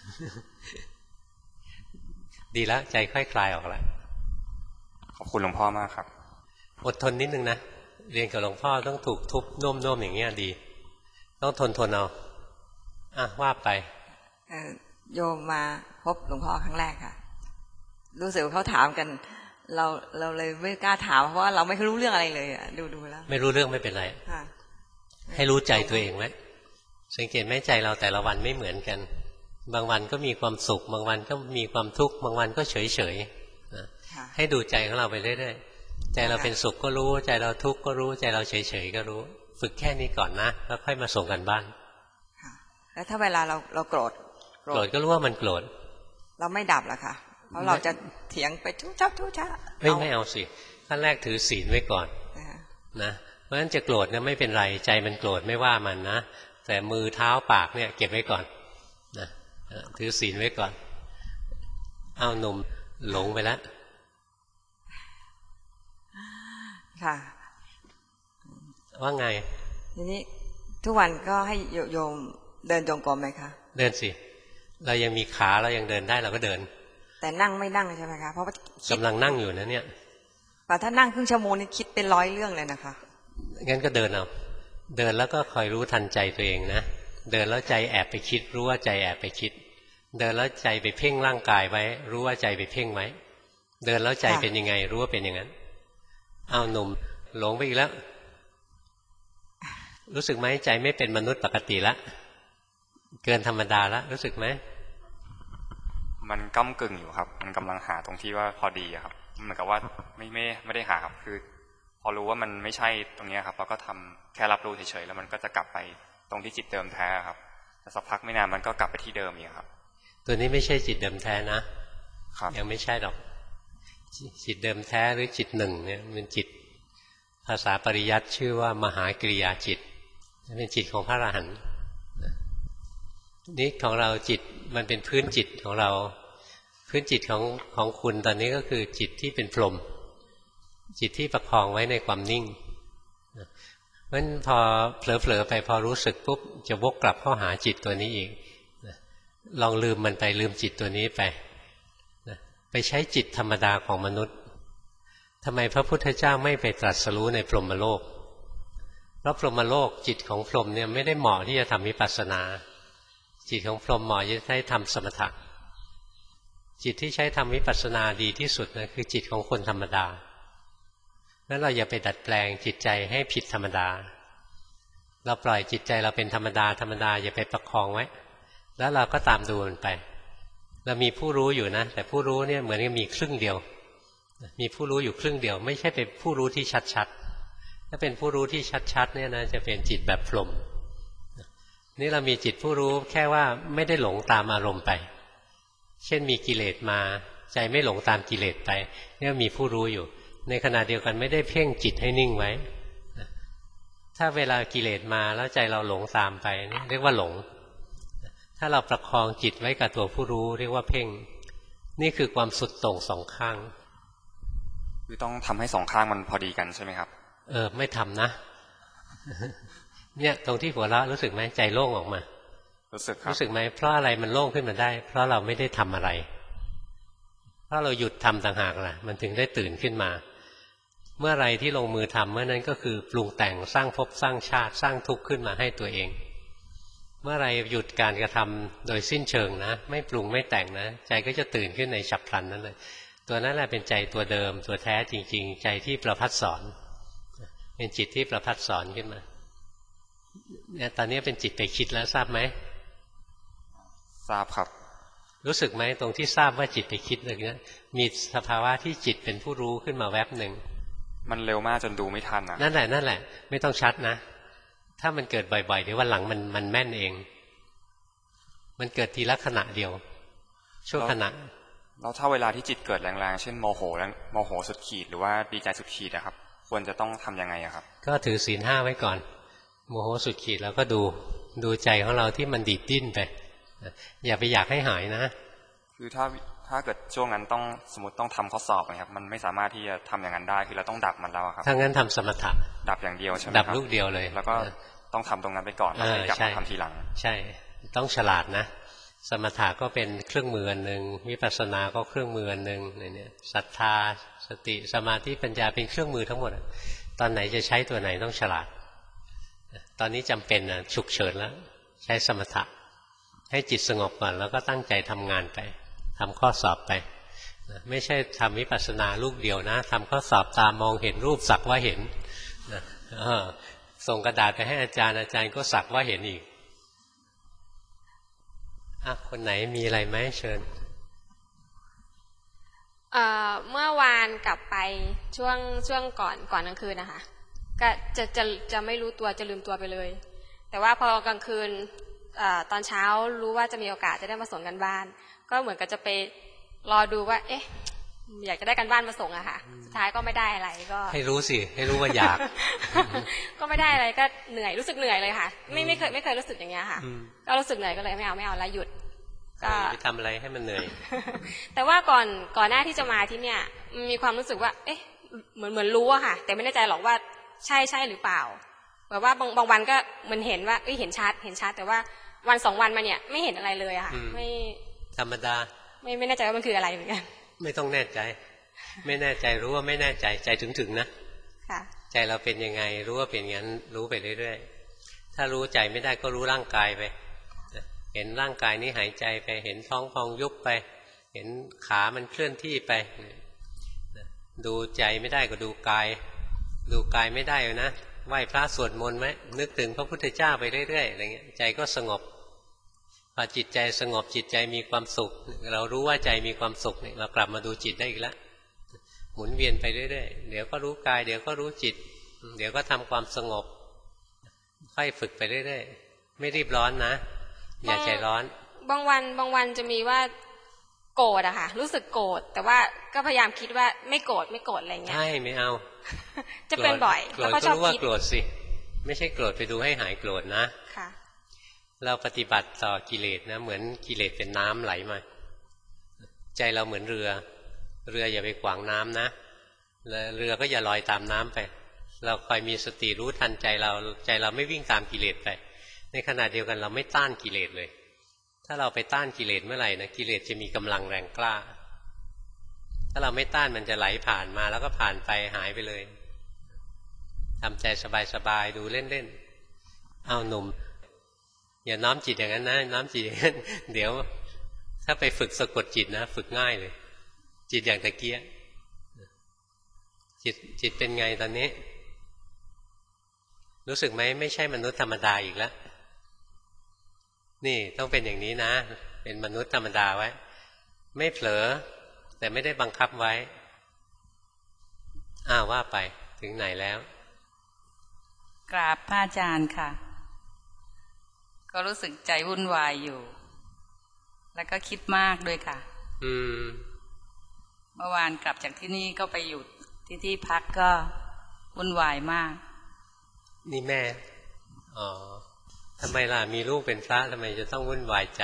ดีแล้วใจค่อยคลายออกแล้วขอบคุณหลวงพ่อมากครับอดทนนิดนึงนะเรียนกับหลวงพ่อต้องถูกทุบน่วมๆอย่างเงี้ยดีต้องทนทนเอาอ่ะว่าไปโยมมาพบหลวงพ่อครั้งแรกค่ะรู้สึกว่าเขาถามกันเราเราเลยไม่กล้าถามเพราะว่าเราไม่รู้เรื่องอะไรเลยอ่ะดูดูแล้วไม่รู้เรื่องไม่เป็นไรให้รู้ใจตัวเองไว้สังเกตไหมใจเราแต่ละวันไม่เหมือนกันบางวันก็มีความสุขบางวันก็มีความทุกข์บางวันก็เฉยเฉยให้ดูใจของเราไปเรื่อยๆใจเราเป็นสุขก็รู้ใจเราทุกข์ก็รู้ใจเราเฉยเฉยก็รู้ฝึกแค่นี้ก่อนนะแล้วค่อยมาส่งกันบ้านแล้วถ้าเวลาเราเราโกรธโกรธก็รู้ว่ามันโกรธเราไม่ดับละค่ะเพราะเราจะเถียงไปทุชับทุชะไม่ไม่เอาสิขั้นแรกถือศีลไว้ก่อนนะเพราะฉะนั้นจะโกรธเนี่ยไม่เป็นไรใจมันโกรธไม่ว่ามันนะแต่มือเท้าปากเนี่ยเก็บไว้ก่อนนะถือศีลไว้ก่อนเอาหนุ่มหลงไปแล้วค่ะว่าไงทีนี้ทุกวันก็ให้โยมเดินจงกรมไหมคะเดินสิเรายังมีขาเรายังเดินได้เราก็เดินแต่นั่งไม่นั่งใช่ไหมคะเพราะว่ากำลังนั่งอยู่นะเนี่ยแต่ถ้านั่งครึ่งชั่วโมงนี่คิดเป็นร้อยเรื่องเลยนะคะงั้นก็เดินเอาเดินแล้วก็คอยรู้ทันใจตัวเองนะเดินแล้วใจแอบไปคิดรู้ว่าใจแอบไปคิดเดินแล้วใจไปเพ่งร่างกายไว้รู้ว่าใจไปเพ่งไว้เดินแล้วใจเป็นยังไงรู้ว่าเป็นอย่างนั้นเอาหนุ่มหลงไปอีกแล้วรู้สึกไหมใจไม่เป็นมนุษย์ปกติละเกินธรรมดาละรู้สึกไหมมันก้ำกึ่งอยู่ครับมันกำลังหาตรงที่ว่าพอดีครับเหมือนกับว่าไม่ไม่ไม่ได้หาครับคือพอรู้ว่ามันไม่ใช่ตรงนี้ครับเราก็ทำแค่รับรู้เฉยๆแล้วมันก็จะกลับไปตรงที่จิตเดิมแท้ครับแต่สักพักไม่นานมันก็กลับไปที่เดิมอีกครับตัวนี้ไม่ใช่จิตเดิมแท้นะครับยังไม่ใช่หรอกจิตเดิมแท้หรือจิตหนึ่งเนี่ยมันจิตภาษาปริยัติชื่อว่ามหากริยาจิตเป็นจิตของพระอรหันต์นี่ของเราจิตมันเป็นพื้นจิตของเราพื้นจิตของของคุณตอนนี้ก็คือจิตที่เป็นพรหมจิตที่ประคองไว้ในความนิ่งเพราะฉะนั้นพอเผลอๆไปพอรู้สึกปุ๊บจะวกกลับเข้าหาจิตตัวนี้อีกลองลืมมันไปลืมจิตตัวนี้ไปไปใช้จิตธรรมดาของมนุษย์ทำไมพระพุทธเจ้าไม่ไปตรัสรู้ในพรหมโลกเพราะพรหมโลกจิตของพรหมเนี่ยไม่ได้เหมาะที่จะทำวิปัสสนาจิตของพรหมเหมาะจะใช้ทำสมถะจิตที่ใช้ทำวิปัสสนาดีที่สุดนะคือจิตของคนธรรมดาแล้วเราอย่าไปดัดแปลงจิตใจให้ผิดธรรมดาเราปล่อยจิตใจเราเป็นธรรมดาธรรมดาอย่าไปประคองไว้แล้วเราก็ตามดูมันไปเรามีผู้รู้อยู่นะแต่ผู้รู้เนี่ยเหมือนกับมีครึ่งเดียวมีผู้รู้อยู่ครึ่งเดียวไม่ใช่เป็นผู้รู้ที่ชัดๆถ้าเป็นผู้รู้ที่ชัดๆเนี่ยนะจะเป็นจิตแบบพรหมนี่เรามีจิตผู้รู้แค่ว่าไม่ได้หลงตามอารมณ์ไปเช่นมีกิเลสมาใจไม่หลงตามกิเลสไปเนี่ยมีผู้รู้อยู่ในขณะเดียวกันไม่ได้เพ่งจิตให้นิ่งไว้ถ้าเวลากิเลสมาแล้วใจเราหลงตามไปนี่เรียกว่าหลงถ้าเราประคองจิตไว้กับตัวผู้รู้เรียกว่าเพ่งนี่คือความสุดโต่งสองข้างคือต้องทำให้สองข้างมันพอดีกันใช่ไหมครับเออไม่ทำนะเนี่ยตรงที่หัวเราะรู้สึกไหมใจโล่งออกมารู้สึกครับรู้สึกไหมเพราะอะไรมันโล่งขึ้นมาได้เพราะเราไม่ได้ทำอะไรเพราะเราหยุดทำต่างหากล่ะมันถึงได้ตื่นขึ้นมาเมื่อไรที่ลงมือทำเมื่อนั้นก็คือปรุงแต่งสร้างภพสร้างชาติสร้างทุกข์ขึ้นมาให้ตัวเองเมื่อไรหยุดการกระทำโดยสิ้นเชิงนะไม่ปรุงไม่แต่งนะใจก็จะตื่นขึ้นในฉับพลันนั้นเลยตัวนั้นแหละเป็นใจตัวเดิมตัวแท้จริงๆใจที่ประภัสสรเป็นจิตที่ประภัสสรขึ้นมาเนี่ยตอนนี้เป็นจิตไปคิดแล้วทราบไหมทราบครับรู้สึกไหมตรงที่ทราบว่าจิตไปคิดอะไรเงี้ยมีสภาวะที่จิตเป็นผู้รู้ขึ้นมาแวบหนึ่งมันเร็วมากจนดูไม่ทันนะนั่นแหละนั่นแหละไม่ต้องชัดนะถ้ามันเกิดบ่อยๆเดี๋ยววันหลังมันมันแม่นเองมันเกิดทีละขณะเดียวชั่วขณะแล้วถ้าเวลาที่จิตเกิดแรงๆเช่นโมโหแล้วโมโหสุดขีดหรือว่าดีใจสุดขีดนะครับควรจะต้องทำยังไงครับก็ถือศีลห้าไว้ก่อนโมโหสุดขีดแล้วก็ดูดูใจของเราที่มันดีดดิ้นไปอย่าไปอยากให้หายนะคือถ้าถ้าเกิดช่วงนั้นต้องสมมติต้องทำข้อสอบนะครับมันไม่สามารถที่จะทำอย่างนั้นได้คือเราต้องดับมันแล้วครับถ้างั้นทำสมถะดับอย่างเดียวใช่ไหมดับลูกเดียวเลยแล้วก็ต้องทำตรงนั้นไปก่อนแล้วกลับมาทำทีหลังใช่ต้องฉลาดนะสมถะก็เป็นเครื่องมืออันหนึ่งวิปัสสนาก็เครื่องมืออันหนึ่งเนี่ยศรัทธาสติสมาธิปัญญาเป็นเครื่องมือทั้งหมดตอนไหนจะใช้ตัวไหนต้องฉลาดตอนนี้จำเป็นนะฉุกเฉินแล้วใช้สมถะให้จิตสงบก่อนแล้วก็ตั้งใจทำงานไปทำข้อสอบไปไม่ใช่ทำวิปัสสนาลูกเดียวนะทำข้อสอบตามมองเห็นรูปสักว่าเห็นนะส่งกระดาษไปให้อาจารย์อาจารย์ก็สักว่าเห็นอีกอ่ะคนไหนมีอะไรไหมเชิญเอ่อเมื่อวานกลับไปช่วงช่วงก่อนก่อนกลางคืนนะคะก็จะจะจะไม่รู้ตัวจะลืมตัวไปเลยแต่ว่าพอกลางคืนตอนเช้ารู้ว่าจะมีโอกาสจะได้มาส่งกันบ้านก็เหมือนกับจะไปรอดูว่าเอ๊ะอยากจะได้กันบ้านมาส่งอะค่ะสุดท้ายก็ไม่ได้อะไรก็ให้รู้สิให้รู้ว่าอยากก็ไม่ได้อะไรก็เหนื่อยรู้สึกเหนื่อยเลยค่ะไม่ไม่เคยไม่เคยรู้สึกอย่างเงี้ยค่ะก็รู้สึกเหนื่อยก็เลยไม่เอาไม่เอาแล้วหยุดก็ไปทำอะไรให้มันเหนื่อยแต่ว่าก่อนก่อนหน้าที่จะมาที่เนี่ยมีความรู้สึกว่าเอ๊ะเหมือนเหมือนรู้อะค่ะแต่ไม่แน่ใจหรอกว่าใช่ใช่หรือเปล่าแบบว่าบางบางวันก็เหมือนเห็นว่าเอ้ยเห็นชัดเห็นชัดแต่ว่าวันสองวันมาเนี่ยไม่เห็นอะไรเลยอะค่ะไม่ธรรมดาไม่ไม่แน่ใจว่ามันคืออะไรเหมือนกันไม่ต้องแน่ใจไม่แน่ใจรู้ว่าไม่แน่ใจใจถึงถึงนะค่ะใจเราเป็นยังไงรู้ว่าเป็นอย่างนั้นรู้ไปเรื่อยๆถ้ารู้ใจไม่ได้ก็รู้ร่างกายไปเห็นร่างกายนี้หายใจไปเห็นท้องพองยุบไปเห็นขามันเคลื่อนที่ไปดูใจไม่ได้ก็ดูกายดูกายไม่ได้นะไหว้พระสวดมนต์ไหมนึกถึงพระพุทธเจ้าไปเรื่อยๆอะไรเงี้ยใจก็สงบพอจิตใจสงบจิตใจมีความสุขเรารู้ว่าใจมีความสุขเนี่ยเรากลับมาดูจิตได้อีกแล้วหมุนเวียนไปเรื่อยๆเดี๋ยวก็รู้กายเดี๋ยวก็รู้จิตเดี๋ยวก็ทำความสงบค่อยฝึกไปเรื่อยๆไม่รีบร้อนนะอย่าใจร้อนบางวันบางวันจะมีว่าโกรธอะค่ะรู้สึกโกรธแต่ว่าก็พยายามคิดว่าไม่โกรธไม่โกรธอะไรเงี้ยใช่ไม่เอาจะเป็นบ่อยโกรธก็รู้ว่าโกรธสิไม่ใช่โกรธไปดูให้หายโกรธนะค่ะเราปฏิบัติต่อกิเลสนะเหมือนกิเลสเป็นน้ำไหลมาใจเราเหมือนเรือเรืออย่าไปขวางน้ำนะแล้วเรือก็อย่าลอยตามน้ำไปเราคอยมีสติรู้ทันใจเราใจเราไม่วิ่งตามกิเลสไปในขณะเดียวกันเราไม่ต้านกิเลสเลยถ้าเราไปต้านกิเลสเมื่อไหร่นะกิเลสจะมีกำลังแรงกล้าถ้าเราไม่ต้านมันจะไหลผ่านมาแล้วก็ผ่านไปหายไปเลยทำใจสบายๆดูเล่นๆเอาหนุ่มอย่าน้อมจิตอย่างนั้นนะน้อมจิตอย่างนั้นเดี๋ยวถ้าไปฝึกสะกดจิตนะฝึกง่ายเลยจิตอย่างตะเกียจิตจิตเป็นไงตอนนี้รู้สึกไหมไม่ใช่มนุษย์ธรรมดาอีกแล้วนี่ต้องเป็นอย่างนี้นะเป็นมนุษย์ธรรมดาไว้ไม่เผลอแต่ไม่ได้บังคับไว้อ้าวว่าไปถึงไหนแล้วกราบพระอาจารย์ค่ะก็รู้สึกใจวุ่นวายอยู่แล้วก็คิดมากด้วยค่ะอืมเมื่อวานกลับจากที่นี่ก็ไปอยู่ที่ที่พักก็วุ่นวายมากนี่แม่อ๋อทำไมล่ะมีลูกเป็นพระทำไมจะต้องวุ่นวายใจ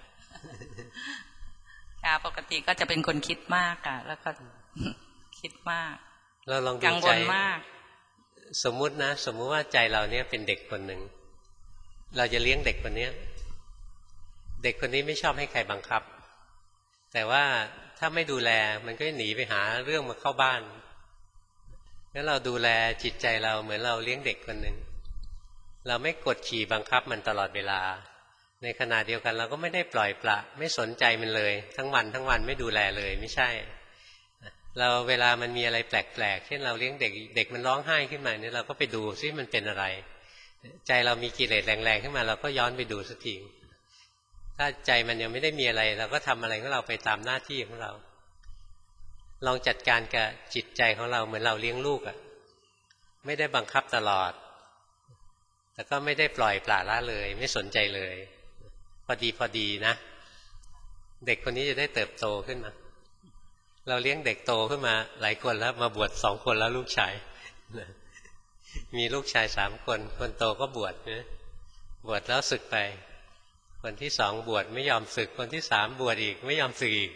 ค่ะปกติก็จะเป็นคนคิดมากอ่ะแล้วก็คิดมากเราลองดูใจกังวลมากสมมุตินะสมมุติว่าใจเราเนี่ยเป็นเด็กคนหนึ่งเราจะเลี้ยงเด็กคนนี้เด็กคนนี้ไม่ชอบให้ใครบังคับแต่ว่าถ้าไม่ดูแลมันก็หนีไปหาเรื่องมาเข้าบ้านงั้นเราดูแลจิตใจเราเหมือนเราเลี้ยงเด็กคนหนึ่งเราไม่กดขี่บังคับมันตลอดเวลาในขณะเดียวกันเราก็ไม่ได้ปล่อยปละไม่สนใจมันเลยทั้งวันทั้งวันไม่ดูแลเลยไม่ใช่เราเวลามันมีอะไรแปลกๆเช่นเราเลี้ยงเด็กเด็กมันร้องไห้ขึ้นมาเนี่ยเราก็ไปดูซิมันเป็นอะไรใจเรามีกิเลสแรงๆขึ้นมาเราก็ย้อนไปดูสักทีถ้าใจมันยังไม่ได้มีอะไรเราก็ทำอะไรของเราไปตามหน้าที่ของเราลองจัดการกับจิตใจของเราเหมือนเราเลี้ยงลูกอ่ะไม่ได้บังคับตลอดแต่ก็ไม่ได้ปล่อยปละละเลยไม่สนใจเลยพอดีพอดีนะเด็กคนนี้จะได้เติบโตขึ้นมาเราเลี้ยงเด็กโตขึ้นมาหลายคนแล้วมาบวชสองคนแล้วลูกชายมีลูกชายสามคนคนโตก็บวชนะบวชแล้วสึกไปคนที่สองบวชไม่ยอมสึกคนที่สามบวชอีกไม่ยอมสึกอีก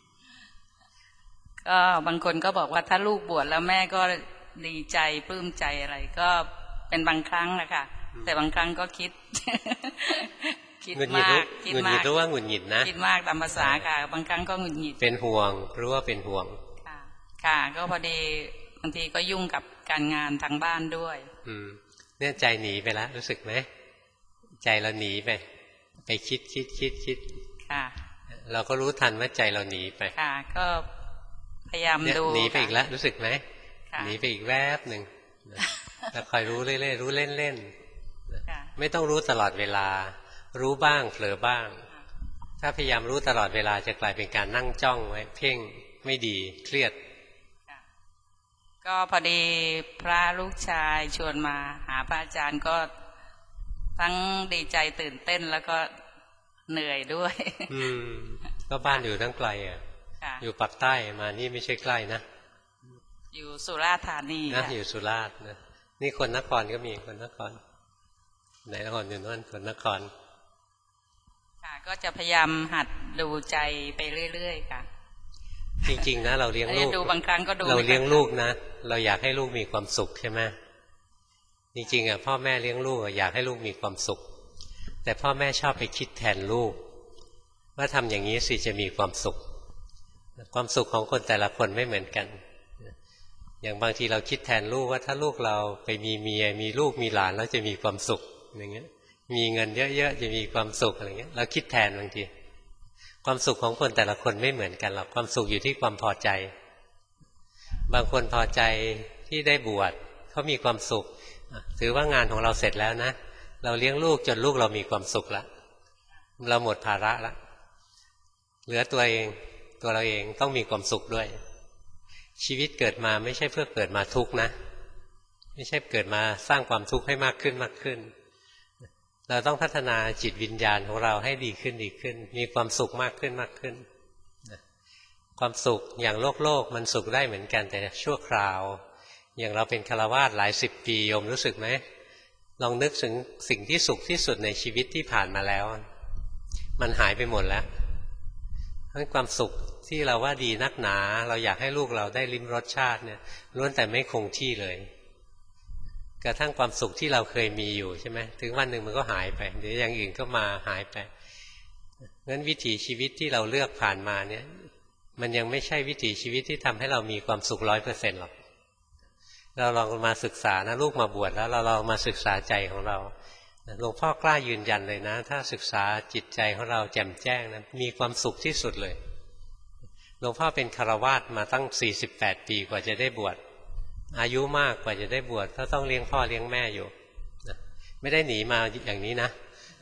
ก็บางคนก็บอกว่าถ้าลูกบวชแล้วแม่ก็ดีใจปลื้มใจอะไรก็เป็นบางครั้งนะคะแต่บางครั้งก็คิดคิดมากคิดมากรู้ว่าหงุดหงิดนะคิดมากตามภาษาค่ะบางครั้งก็หงุดหงิดเป็นห่วงรู้ว่าเป็นห่วงค่ะค่ะก็พอดีบางทีก็ยุ่งกับการงานทางบ้านด้วยอืมเนี่ยใจหนีไปแล้วรู้สึกไหมใจเราหนีไปไปคิดคิดคิดคิดค่ะเราก็รู้ทันว่าใจเราหนีไปค่ะก็พยายามดูหนีไปอีกแล้วรู้สึกไหมหนีไปอีกแวบหนึ่งแล้วคอยรู้เรื่อยๆรู้เล่นๆไม่ต้องรู้ตลอดเวลารู้บ้างเผลอบ้างถ้าพยายามรู้ตลอดเวลาจะกลายเป็นการนั่งจ้องไว้เพ่งไม่ดีเครียดก็พอดีพระลูกชายชวนมาหาพระอาจารย์ก็ทั้งดีใจตื่นเต้นแล้วก็เหนื่อยด้วยอืมก็บ้านอยู่ทั้งไกลอ่ะอยู่ปากใต้มานี่ไม่ใช่ใกล้นะอยู่สุราษฎร์ธานีนะอยู่สุราษฎร์นะนี่คนนครก็มีคนนครไหนนครอยู่นั่นคนนครค่ะก็จะพยายามหัดดูใจไปเรื่อยๆค่ะจริงๆนะเราเลี้ยงลูกดูบางครั้งก็ดูเราเลี้ยงลูกนะเราอยากให้ลูกมีความสุขใช่ไหมจริงๆอ่ะพ่อแม่เลี้ยงลูกอยากให้ลูกมีความสุขแต่พ่อแม่ชอบไปคิดแทนลูกว่าทำอย่างนี้สิจะมีความสุขความสุขของคนแต่ละคนไม่เหมือนกันอย่างบางทีเราคิดแทนลูกว่าถ้าลูกเราไปมีเมียมีลูกมีหลานแล้วจะมีความสุขอย่างเงี้ยมีเงินเยอะๆจะมีความสุขอะไรเงี้ยเราคิดแทนบางทีความสุขของคนแต่ละคนไม่เหมือนกันหรอกความสุขอยู่ที่ความพอใจบางคนพอใจที่ได้บวชเขามีความสุขถือว่างานของเราเสร็จแล้วนะเราเลี้ยงลูกจนลูกเรามีความสุขแล้วเราหมดภาระแล้วเหลือตัวเองตัวเราเองต้องมีความสุขด้วยชีวิตเกิดมาไม่ใช่เพื่อเกิดมาทุกข์นะไม่ใช่เกิดมาสร้างความทุกข์ให้มากขึ้นมากขึ้นเราต้องพัฒนาจิตวิญญาณของเราให้ดีขึ้นดีขึ้นมีความสุขมากขึ้นมากขึ้นความสุขอย่างโลกโลกมันสุขได้เหมือนกันแต่ชั่วคราวอย่างเราเป็นฆราวาสหลายสิบปีโยมรู้สึกไหมลองนึกถึงสิ่งที่สุขที่สุดในชีวิตที่ผ่านมาแล้วมันหายไปหมดแล้วเพราะความสุขที่เราว่าดีนักหนาเราอยากให้ลูกเราได้ลิ้มรสชาติเนี่ยล้วนแต่ไม่คงที่เลยกระทั่งความสุขที่เราเคยมีอยู่ใช่ไหมถึงวันหนึ่งมันก็หายไปเดี๋ยวอย่างอื่นก็มาหายไปงั้นวิถีชีวิตที่เราเลือกผ่านมาเนี่ยมันยังไม่ใช่วิถีชีวิตที่ทำให้เรามีความสุขร้อยเปอร์เซ็นต์หรอกเราลองมาศึกษานะลูกมาบวชแล้วเราลองมาศึกษาใจของเราหลวงพ่อกล้ายืนยันเลยนะถ้าศึกษาจิตใจของเราแจ่มแจ้งนะมีความสุขที่สุดเลยหลวงพ่อเป็นฆราวาสมาตั้งสี่สิบแปดปีกว่าจะได้บวชอายุมากกว่าจะได้บวชก็ต้องเลี้ยงพ่อเลี้ยงแม่อยู่ไม่ได้หนีมาอย่างนี้นะ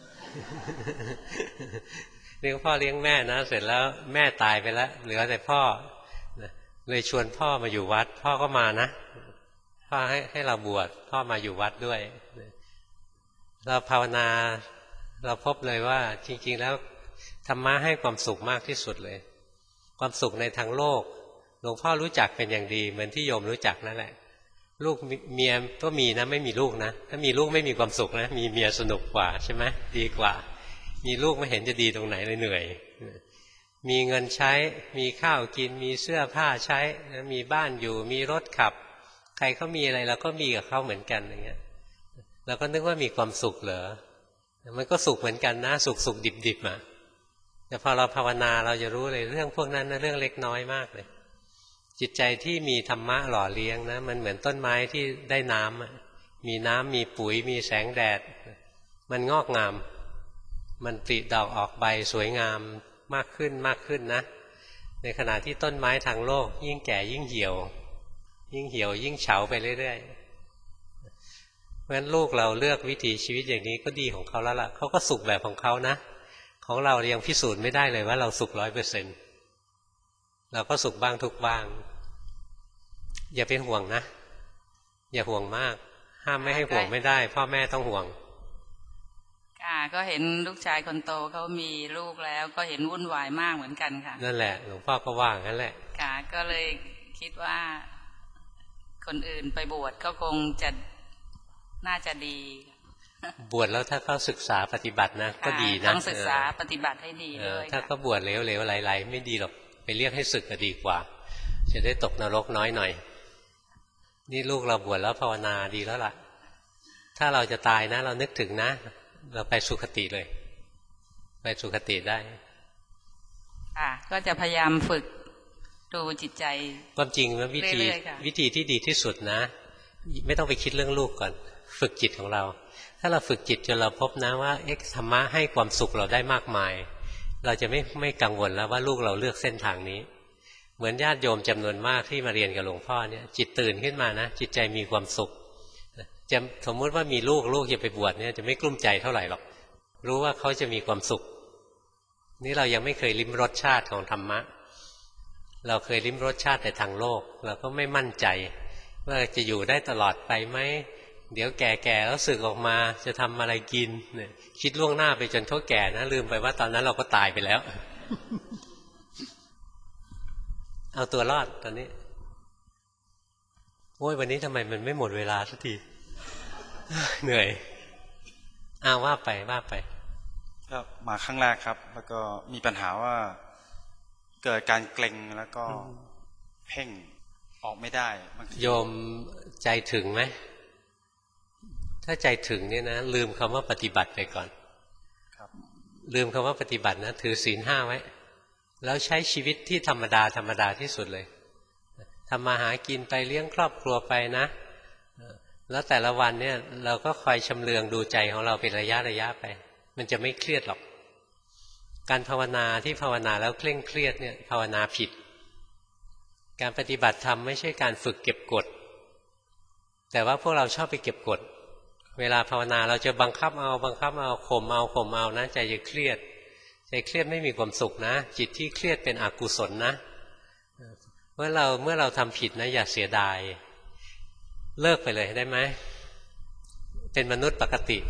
เลี้ยงพ่อเลี้ยงแม่นะเสร็จแล้วแม่ตายไปแล้วเหลือแต่พ่อเลยชวนพ่อมาอยู่วัดพ่อก็มานะพ่อให้ให้เราบวชพ่อมาอยู่วัดด้วยเราภาวนาเราพบเลยว่าจริงๆแล้วธรรมะให้ความสุขมากที่สุดเลยความสุขในทางโลกหลวงพ่อรู้จักเป็นอย่างดีเหมือนที่โยมรู้จักนั่นแหละลูกเมียก็มีนะไม่มีลูกนะถ้ามีลูกไม่มีความสุขนะมีเมียสนุกกว่าใช่ไหมดีกว่ามีลูกไม่เห็นจะดีตรงไหนเลยเหนื่อยมีเงินใช้มีข้าวกินมีเสื้อผ้าใช้มีบ้านอยู่มีรถขับใครเขามีอะไรเราก็มีกับเขาเหมือนกันอย่างเงี้ยเราก็นึกว่ามีความสุขเหรอมันก็สุขเหมือนกันนะสุขสุขดิบดิบอ่ะแต่พอเราภาวนาเราจะรู้เลยเรื่องพวกนั้นนะเรื่องเล็กน้อยมากเลยจิตใจที่มีธรรมะหล่อเลี้ยงนะมันเหมือนต้นไม้ที่ได้น้ำมีน้ำมีปุ๋ยมีแสงแดดมันงอกงามมันผลิดอกออกใบสวยงามมากขึ้นมากขึ้นนะในขณะที่ต้นไม้ทางโลกยิ่งแก่ยิ่งเหี่ยวยิ่งเหี่ยวยิ่งเฉาไปเรื่อยๆเพราะฉะนั้นลูกเราเลือกวิถีชีวิตอย่างนี้ก็ดีของเขาแล้วล่ะเขาก็สุขแบบของเขานะของเรายังพิสูจน์ไม่ได้เลยว่าเราสุขร้อยเปอร์เซ็นต์เราก็สุขบ้างทุกบ้างอย่าเป็นห่วงนะอย่าห่วงมากห้ามไม่ให้ห่วงไม่ได้พ่อแม่ต้องห่วงค่ะก็เห็นลูกชายคนโตเขามีลูกแล้วก็เห็นวุ่นวายมากเหมือนกันค่ะนั่นแหละหลวงพ่อก็ว่างั้นแหละค่ะก็เลยคิดว่าคนอื่นไปบวชก็คงจะน่าจะดีบวชแล้วถ้าเขาศึกษาปฏิบัตินะก็ดีนะต้องศึกษาปฏิบัติให้ดีด้วยถ้าเขาบวชเหลวๆไหลๆไม่ดีหรอกไปเรียกให้ศึกก็ดีกว่าจะได้ตกนรกน้อยหน่อยนี่ลูกเราบวชแล้วภาวนาดีแล้วล่ะถ้าเราจะตายนะเรานึกถึงนะเราไปสุคติเลยไปสุคติได้ค่ะก็จะพยายามฝึกดูจิตใจความจริงว่าวิธีวิธีที่ดีที่สุดนะไม่ต้องไปคิดเรื่องลูกก่อนฝึกจิตของเราถ้าเราฝึกจิตจนเราพบนะว่าเอ๊ะธรรมะให้ความสุขเราได้มากมายเราจะไม่ไม่กังวลแล้วว่าลูกเราเลือกเส้นทางนี้เหมือนญาติโยมจำนวนมากที่มาเรียนกับหลวงพ่อเนี่ยจิตตื่นขึ้นมานะจิตใจมีความสุขจะสมมุติว่ามีลูกลูกจะไปบวชเนี่ยจะไม่กลุ้มใจเท่าไหร่หรอกรู้ว่าเขาจะมีความสุขนี่เรายังไม่เคยลิ้มรสชาติของธรรมะเราเคยลิ้มรสชาติแต่ทางโลกเราก็ไม่มั่นใจว่าจะอยู่ได้ตลอดไปไหมเดี๋ยวแก่ๆแล้วสึกออกมาจะทำอะไรกินเนี่ยคิดล่วงหน้าไปจนเขาแก่นะลืมไปว่าตอนนั้นเราก็ตายไปแล้ว เอาตัวรอดตอนนี้โอ้ยวันนี้ทำไมมันไม่หมดเวลาสักทีเหนื่อยอ้าวว่าไปว่าไปก็มาครั้งแรกครับแล้วก็มีปัญหาว่าเกิดการเกร็งแล้วก็เพ่งออกไม่ได้โยมใจถึงไหมถ้าใจถึงเนี่ยนะลืมคำว่าปฏิบัติไปก่อนลืมคำว่าปฏิบัตินะถือศีลห้าไว้แล้วใช้ชีวิตที่ธรรมดาธรรมดาที่สุดเลยทำมาหากินไปเลี้ยงครอบครัวไปนะแล้วแต่ละวันเนี่ยเราก็คอยชำเลืองดูใจของเราเป็นระยะระยะไปมันจะไม่เครียดหรอกการภาวนาที่ภาวนาแล้วเคร่งเครียดเนี่ยภาวนาผิดการปฏิบัติธรรมไม่ใช่การฝึกเก็บกดแต่ว่าพวกเราชอบไปเก็บกดเวลาภาวนาเราจะบังคับเอาบังคับเอาข่มเอาข่มเอานะใจจะเครียดใจเครียดไม่มีความสุขนะจิตที่เครียดเป็นอกุศลนะเมื่อเราเมื่อเราทำผิดนะอย่าเสียดายเลิกไปเลยได้ไหมเป็นมนุษย์ปกติ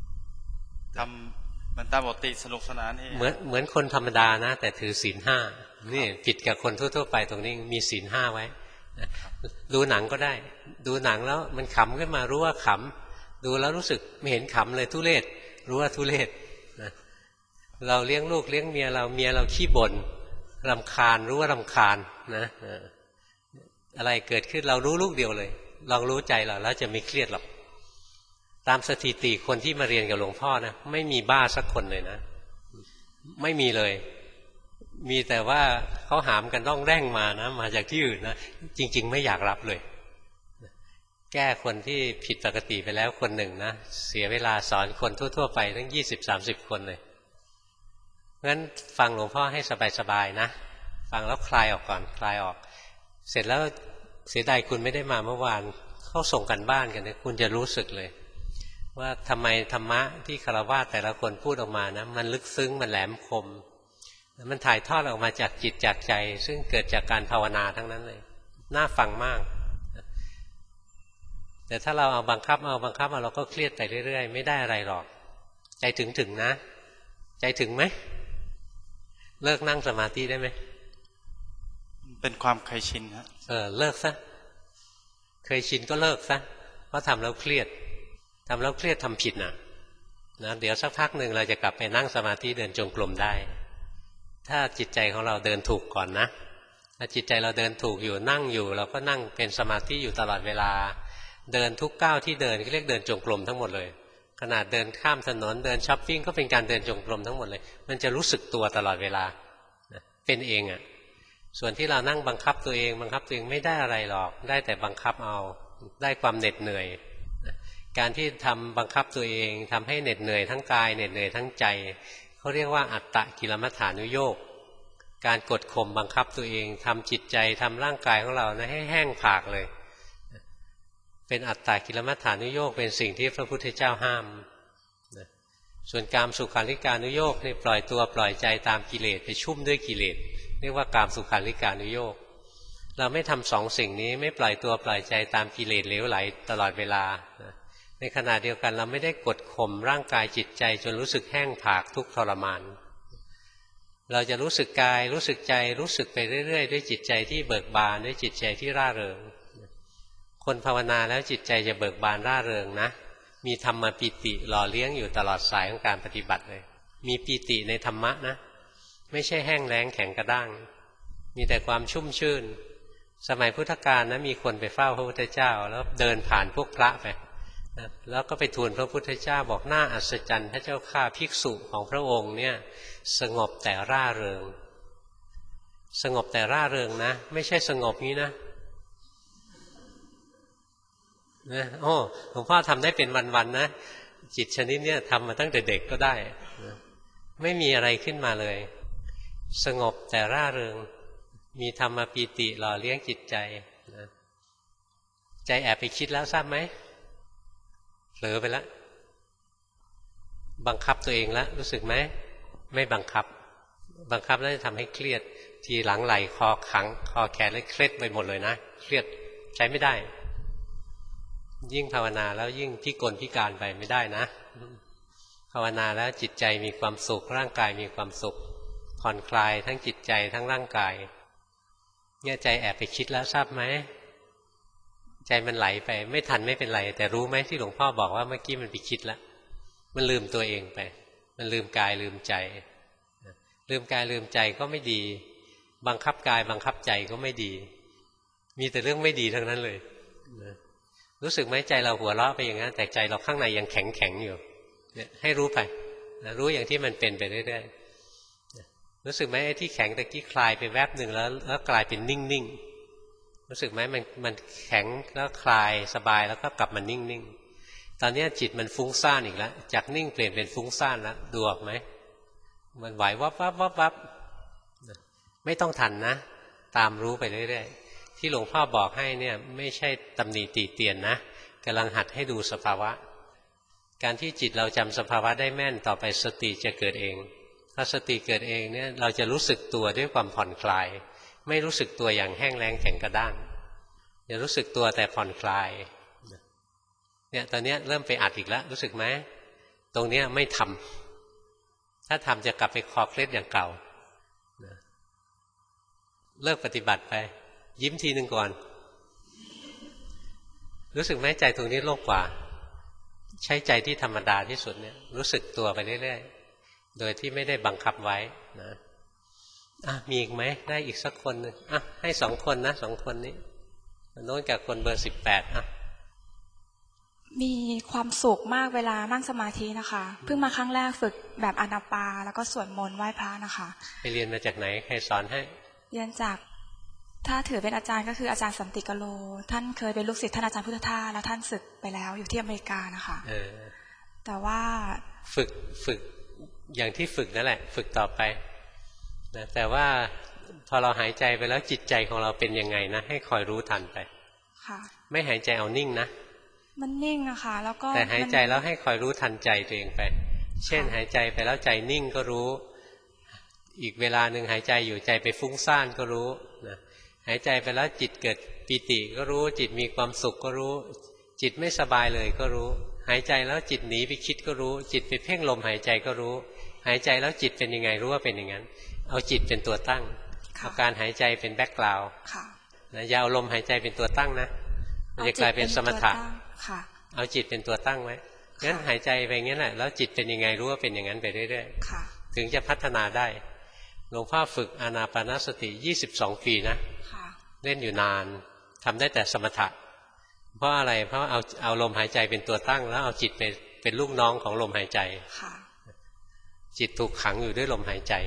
ทำมันตามปกติสนุกสนานเหมือนเหมือนคนธรรมดานะแต่ถือศีลห้านี่ผิดกับคนทั่วๆไปตรงนี้มีศีลห้าไว้ดูหนังก็ได้ดูหนังแล้วมันขำขึ้นมารู้ว่าขำดูแล้วรู้สึกไม่เห็นขำเลยทุเรศรู้ว่าทุเรศนะเราเลี้ยงลูกเลี้ยงเมียเราเมียเราขี้บ่นรำคาญรู้ว่ารำคาญนะอะไรเกิดขึ้นเรารู้ลูกเดียวเลยลองรู้ใจเราแล้วจะไม่เครียดหรอกตามสถิติคนที่มาเรียนกับหลวงพ่อนะไม่มีบ้าสักคนเลยนะไม่มีเลยมีแต่ว่าเขาหามกันต้องแร่งมานะมาจากที่อื่นนะจริงๆไม่อยากรับเลยแก้คนที่ผิดปกติไปแล้วคนหนึ่งนะเสียเวลาสอนคนทั่วๆไปทั้งยี่สิบสามสิบคนเลยงั้นฟังหลวงพ่อให้สบายๆนะฟังแล้วคลายออกก่อนคลายออกเสร็จแล้วเสียดายคุณไม่ได้มาเมื่อวานเขาส่งกันบ้านกันเนี่ยคุณจะรู้สึกเลยว่าทำไมธรรมะที่ฆราวาสแต่ละคนพูดออกมานะมันลึกซึ้งมันแหลมคมมันถ่ายทอดออกมาจากจิตจากใจซึ่งเกิดจากการภาวนาทั้งนั้นเลยน่าฟังมากแต่ถ้าเราเอาบังคับเอาบังคับเอาเราก็เครียดไปเรื่อยๆไม่ได้อะไรหรอกใจถึงถึงนะใจถึงไหมเลิกนั่งสมาธิได้ไหมเป็นความเคยชินฮะเออเลิกซะเคยชินก็เลิกซะเพราะทำแล้วเครียดทำแล้วเครียดทำผิดนะนะเดี๋ยวสักพักหนึ่งเราจะกลับไปนั่งสมาธิเดินจงกรมได้ถ้าจิตใจของเราเดินถูกก่อนนะถ้าจิตใจเราเดินถูกอยู่นั่งอยู่เราก็นั่งเป็นสมาธิอยู่ตลอดเวลาเดินทุกก้าวที่เดินเรียกเดินจงกรมทั้งหมดเลยขนาดเดินข้ามถนนเดินช้อปปิ้งก็เป็นการเดินจงกรมทั้งหมดเลยมันจะรู้สึกตัวตลอดเวลาเป็นเองอ่ะส่วนที่เรานั่งบังคับตัวเองบังคับตัวเองไม่ได้อะไรหรอกได้แต่บังคับเอาได้ความเหน็ดเหนื่อยการที่ทำบังคับตัวเองทำให้เหน็ดเหนื่อยทั้งกายเหน็ดเหนื่อยทั้งใจเขาเรียกว่าอัตตกิลมัฏฐานุโยคการกดข่มบังคับตัวเองทำจิตใจทำร่างกายของเรานะให้แห้งผากเลยเป็นอัตตกิลมัฏฐานุโยคเป็นสิ่งที่พระพุทธเจ้าห้ามส่วนกามสุขันลิกานุโยคนี่ปล่อยตัวปล่อยใจตามกิเลสไปชุ่มด้วยกิเลสเรียกว่ากามสุขันลิกานุโยคเราไม่ทำสองสิ่งนี้ไม่ปล่อยตัวปล่อยใจตามกิเลสเหลวไหลตลอดเวลาในขณะเดียวกันเราไม่ได้กดข่มร่างกายจิตใจจนรู้สึกแห้งผากทุกข์ทรมานเราจะรู้สึกกายรู้สึกใจรู้สึกไปเรื่อยๆด้วยจิตใจที่เบิกบานด้วยจิตใจที่ร่าเริงคนภาวนาแล้วจิตใจจะเบิกบานร่าเริงนะมีธรรมปิติหล่อเลี้ยงอยู่ตลอดสายของการปฏิบัติเลยมีปิติในธรรมะนะไม่ใช่แห้งแล้งแข็งกระด้างมีแต่ความชุ่มชื่นสมัยพุทธกาลนะมีคนไปเฝ้าพระพุทธเจ้าแล้วเดินผ่านพวกพระไปแล้วก็ไปทูลพระพุทธเจ้าบอกน่าอัศจรรย์พระเจ้าข้าภิกษุของพระองค์เนี่ยสงบแต่ร่าเริงสงบแต่ร่าเริงนะไม่ใช่สงบนี้นะนะโอ้หลวงพ่อทำได้เป็นวันๆนะจิตชนิดเนี้ยทำมาตั้งแต่เด็กก็ได้นะไม่มีอะไรขึ้นมาเลยสงบแต่ร่าเริงมีธรรมปีติหล่อเลี้ยงจิตใจนะใจแอบไปคิดแล้วทราบไหมเผลอไปแล้วบังคับตัวเองแล้วรู้สึกไหมไม่บังคับบังคับแล้วจะทำให้เครียดทีหลังไหลคอขังคอแขนเลยเครียดไปหมดเลยนะเครียดใช้ไม่ได้ยิ่งภาวนาแล้วยิ่งพิกลพิการไปไม่ได้นะภาวนาแล้วจิตใจมีความสุขร่างกายมีความสุขผ่อนคลายทั้งจิตใจทั้งร่างกายเนี่ยใจแอบไปคิดแล้วทราบไหมใจมันไหลไปไม่ทันไม่เป็นไรแต่รู้ไหมที่หลวงพ่อบอกว่าเมื่อกี้มันไปคิดแล้วมันลืมตัวเองไปมันลืมกายลืมใจลืมกายลืมใจก็ไม่ดีบังคับกายบังคับใจก็ไม่ดีมีแต่เรื่องไม่ดีทั้งนั้นเลยรู้สึกไหมใจเราหัวเราะไปอย่างนั้นแต่ใจเราข้างในยังแข็งแข็งอยู่เนี่ยให้รู้ไปรู้อย่างที่มันเป็นไปเรื่อยๆรู้สึกไหมไอ้ที่แข็งตะกี้คลายไปแวบหนึ่งแล้วแล้วกลายเป็นนิ่งๆรู้สึกไหมมันมันแข็งแล้วคลายสบายแล้วก็กลับมานิ่งๆตอนนี้จิตมันฟุ้งซ่านอีกแล้วจากนิ่งเปลี่ยนเป็นฟุ้งซ่านแล้วดูออกไหมมันไหววับวับวับวับไม่ต้องทันนะตามรู้ไปเรื่อยๆที่หลวงพ่อบอกให้เนี่ยไม่ใช่ตำหนิติเตียนนะกำลังหัดให้ดูสภาวะการที่จิตเราจำสภาวะได้แม่นต่อไปสติจะเกิดเองถ้าสติเกิดเองเนี่ยเราจะรู้สึกตัวด้วยความผ่อนคลายไม่รู้สึกตัวอย่างแห้งแล้งแข็งกระด้างจะรู้สึกตัวแต่ผ่อนคลายเนี่ยตอนนี้เริ่มไปอัดอีกแล้วรู้สึกไหมตรงนี้ไม่ทำถ้าทำจะกลับไปคอเคล็ดอย่างเก่าเลิกปฏิบัติไปยิ้มทีหนึ่งก่อนรู้สึกไหมใจตรงนี้โล่งกว่าใช้ใจที่ธรรมดาที่สุดเนี่ยรู้สึกตัวไปเรื่อยๆโดยที่ไม่ได้บังคับไว้นะอ่ะมีอีกไหมได้อีกสักคนหนึ่งอ่ะให้สองคนนะสองคนนี้โน้นกับคนเบอร์สิบแปดอ่ะมีความสุขมากเวลานั่งสมาธินะคะเพิ่งมาครั้งแรกฝึกแบบอานาปาแล้วก็สวดมนต์ไหว้พระนะคะไปเรียนมาจากไหนใครสอนให้เรียนจากถ้าถือเป็นอาจารย์ก็คืออาจารย์สันติกโลท่านเคยเป็นลูกศิษย์ท่านอาจารย์พุทธทาสแล้วท่านศึกไปแล้วอยู่ที่อเมริกานะคะเออแต่ว่าฝึกฝึกอย่างที่ฝึกนั่นแหละฝึกต่อไปนะแต่ว่าพอเราหายใจไปแล้วจิตใจของเราเป็นยังไงนะให้คอยรู้ทันไปค่ะไม่หายใจเอานิ่งนะมันนิ่งอะค่ะแล้วก็แต่หายใจแล้วให้คอยรู้ทันใจตัวเองไปเช่นหายใจไปแล้วใจนิ่งก็รู้อีกเวลาหนึ่งหายใจอยู่ใจไปฟุ้งซ่านก็รู้นะหายใจไปแล้วจิตเกิดปิติก็รู้จิตมีความสุขก็รู้จิตไม่สบายเลยก็รู้หายใจแล้วจิตหนีไปคิดก็รู้จิตไปเพ่งลมหายใจก็รู้หายใจแล้วจิตเป็นยังไงรู้ว่าเป็นอย่างนั้นเอาจิตเป็นตัวตั้งเอาการหายใจเป็นแบ็คกราวด์นะอย่าเอาลมหายใจเป็นตัวตั้งนะมันจะกลายเป็นสมถะเอาจิตเป็นตัวตั้งไว้งั้นหายใจไปงั้นแหละแล้วจิตเป็นยังไงรู้ว่าเป็นอย่างนั้นไปเรื่อยๆถึงจะพัฒนาได้หลวงพ่อฝึกอานาปานสติยี่สิบสองปีนะเล่นอยู่นานทำได้แต่สมถะเพราะอะไรเพราะเอาเอาลมหายใจเป็นตัวตั้งแล้วเอาจิตเป็นเป็นลูกน้องของลมหายใจจิตถูกขังอยู่ด้วยลมหายใจ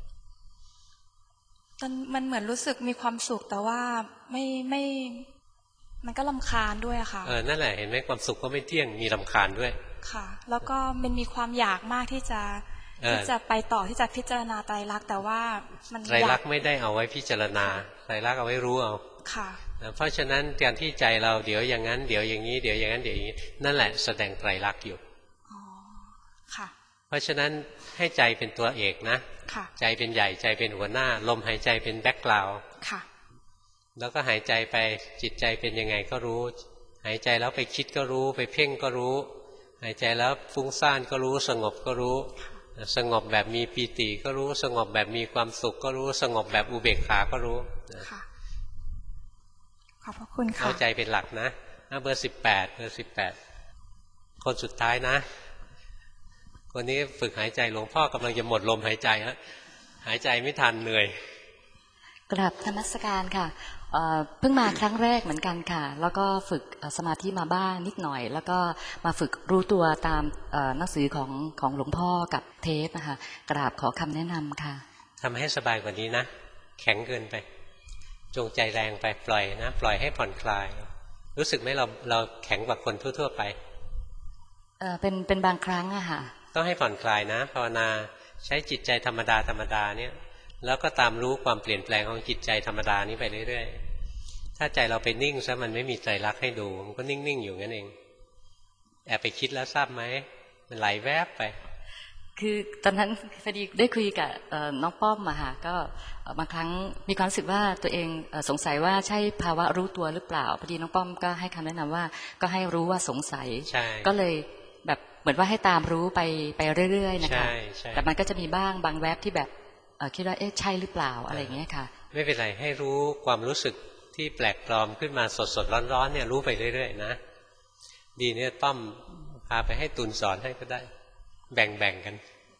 มันมันเหมือนรู้สึกมีความสุขแต่ว่าไม่ไม่มันก็รำคาญด้วยอะค่ะเออนั่นแหละเห็นไหมความสุขก็ไม่เที่ยงมีรำคาญด้วยค่ะแล้วก็มันมีความอยากมากที่จะที่จะไปต่อที่จะพิจารณาไตรลักษณ์แต่ว่ามันไตรลักษณ์ไม่ได้เอาไว้พิจารณาไตรลักษณ์เอาไว้รู้เอาค่ะเพราะฉะนั้นการที่ใจเราเดี๋ยวอย่างนั้นเดี๋ยวอย่างนี้เดี๋ยวอย่างนั้นเดี๋ยวอย่างนี้นั่นแหละแสดงไตรลักษณ์อยู่อ๋อค่ะเพราะฉะนั้นให้ใจเป็นตัวเอกนะใจเป็นใหญ่ใจเป็นหัวหน้าลมหายใจเป็นแบ็คกราวด์แล้วก็หายใจไปจิตใจเป็นยังไงก็รู้หายใจแล้วไปคิดก็รู้ไปเพ่งก็รู้หายใจแล้วฟุ้งซ่านก็รู้สงบก็รู้สงบแบบมีปีติก็รู้สงบแบบมีความสุขก็รู้สงบแบบอุเบกขาก็รู้ค่ะขอบพระคุณค่ะเอาใจเป็นหลักนะเบอร์สิบแปดเบอร์สิบแปดคนสุดท้ายนะคนนี้ฝึกหายใจหลวงพ่อกำลังจะหมดลมหายใจแล้วหายใจไม่ทันเหนื่อยกราบนมัสการค่ะเพิ่งมาครั้งแรกเหมือนกันค่ะแล้วก็ฝึกสมาธิมาบ้างนิดหน่อยแล้วก็มาฝึกรู้ตัวตามหนังสือของของหลวงพ่อกับเทปนะคะกราบขอคำแนะนำค่ะทำให้สบายกว่านี้นะแข็งเกินไปจงใจแรงไปปล่อยนะปล่อยให้ผ่อนคลายรู้สึกไหมเราเราแข็งกว่าคนทั่วๆไปเออเป็นเป็นบางครั้งอะค่ะต้องให้ผ่อนคลายนะภาวนาใช้จิตใจธรรมดาธรรมดาเนี่ยแล้วก็ตามรู้ความเปลี่ยนแปลงของจิตใจธรรมดานี้ไปเรื่อยๆถ้าใจเราไปนิ่งซะมันไม่มีไตรลักษณ์ให้ดูมันก็นิ่งๆอยู่งั้นเองแอบไปคิดแล้วทราบไหมมันไหลแวบไปคือตอนนั้นพอดีได้คุยกับน้องป้อมมาค่ะก็บางครั้งมีความรู้สึกว่าตัวเองสงสัยว่าใช่ภาวะรู้ตัวหรือเปล่าพอดีน้องป้อมก็ให้คำแนะนำว่าก็ให้รู้ว่าสงสัยก็เลยแบบเหมือนว่าให้ตามรู้ไปไปเรื่อยๆนะคะแต่มันก็จะมีบ้างบางแวบที่แบบคิดว่าเอ๊ะใช่หรือเปล่าอะไรอย่างเงี้ยค่ะไม่เป็นไรให้รู้ความรู้สึกที่แปลกปลอมขึ้นมาสดๆร้อนๆเนี่ยรู้ไปเรื่อยๆนะดีเนี่ยต้อมพาไปให้ตุลสอนให้ก็ได้แบ่งๆกัน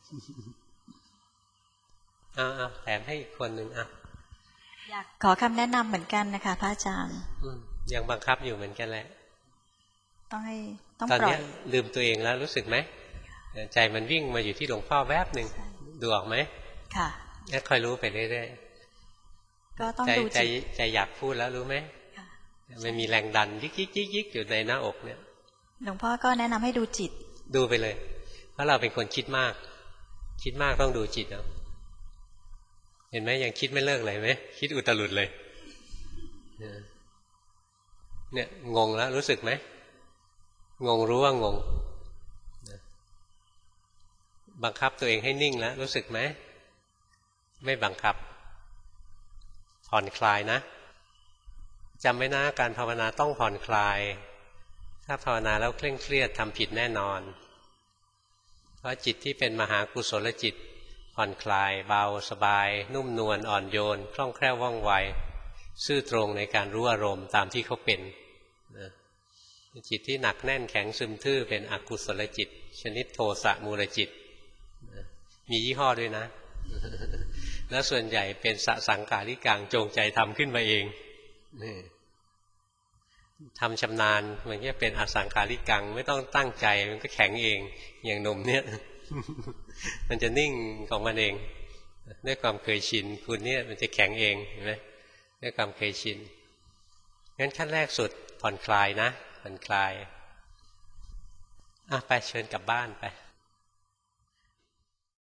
อ้าวแถมให้อีกคนหนึ่งอ่ะอยากขอคำแนะนำเหมือนกันนะคะพระอาจารย์ยังบังคับอยู่เหมือนกันแหละต้องให้ต้องปล่อยตอนนี้ลืมตัวเองแล้วรู้สึกไหมใจมันวิ่งมาอยู่ที่หลวงพ่อแวบหนึ่งดูออกไหมค่ะแล้วคอยรู้ไปเรื่อยๆก็ต้องดูใจใจอยากพูดแล้วรู้ไหมมันมีแรงดันยิกยิกยิกยิกอยู่ในหน้าอกเนี่ยหลวงพ่อก็แนะนำให้ดูจิตดูไปเลยเพราะเราเป็นคนคิดมากคิดมากต้องดูจิตเอาเห็นไหมยังคิดไม่เลิกเลยไหมคิดอุตลุดเลยเนี่ยงงแล้วรู้สึกไหมงงรู้ว่างงบังคับตัวเองให้นิ่งแล้วรู้สึกไหมไม่บังคับผ่อนคลายนะจำไว้นะการภาวนาต้องผ่อนคลายถ้าภาวนาแล้วเคร่งเครียดทำผิดแน่นอนเพราะจิตที่เป็นมหากุศลจิตพผ่อนคลายเบาสบายนุ่มนวลอ่อนโยนคล่องแคล่วว่องไวซื่อตรงในการรู้อารมณ์ตามที่เขาเป็นนะจิตที่หนักแน่นแข็งซึมทื่อเป็นอกุศลจิตชนิดโทสะมูลจิตมียี่ห้อด้วยนะแล้วส่วนใหญ่เป็นสสังขาริกังจงใจทำขึ้นมาเองทำชำนาญมันก็เป็นอสังขาริกังไม่ต้องตั้งใจมันก็แข็งเองอย่างหนุ่มเนี่ยมันจะนิ่งของมันเองด้วยความเคยชินคุณเนี่ยมันจะแข็งเองเห็นไหมด้วยความเคยชินงั้นขั้นแรกสุดผ่อนคลายนะผ่อนคลายอ่ะไปเชิญกลับบ้านไป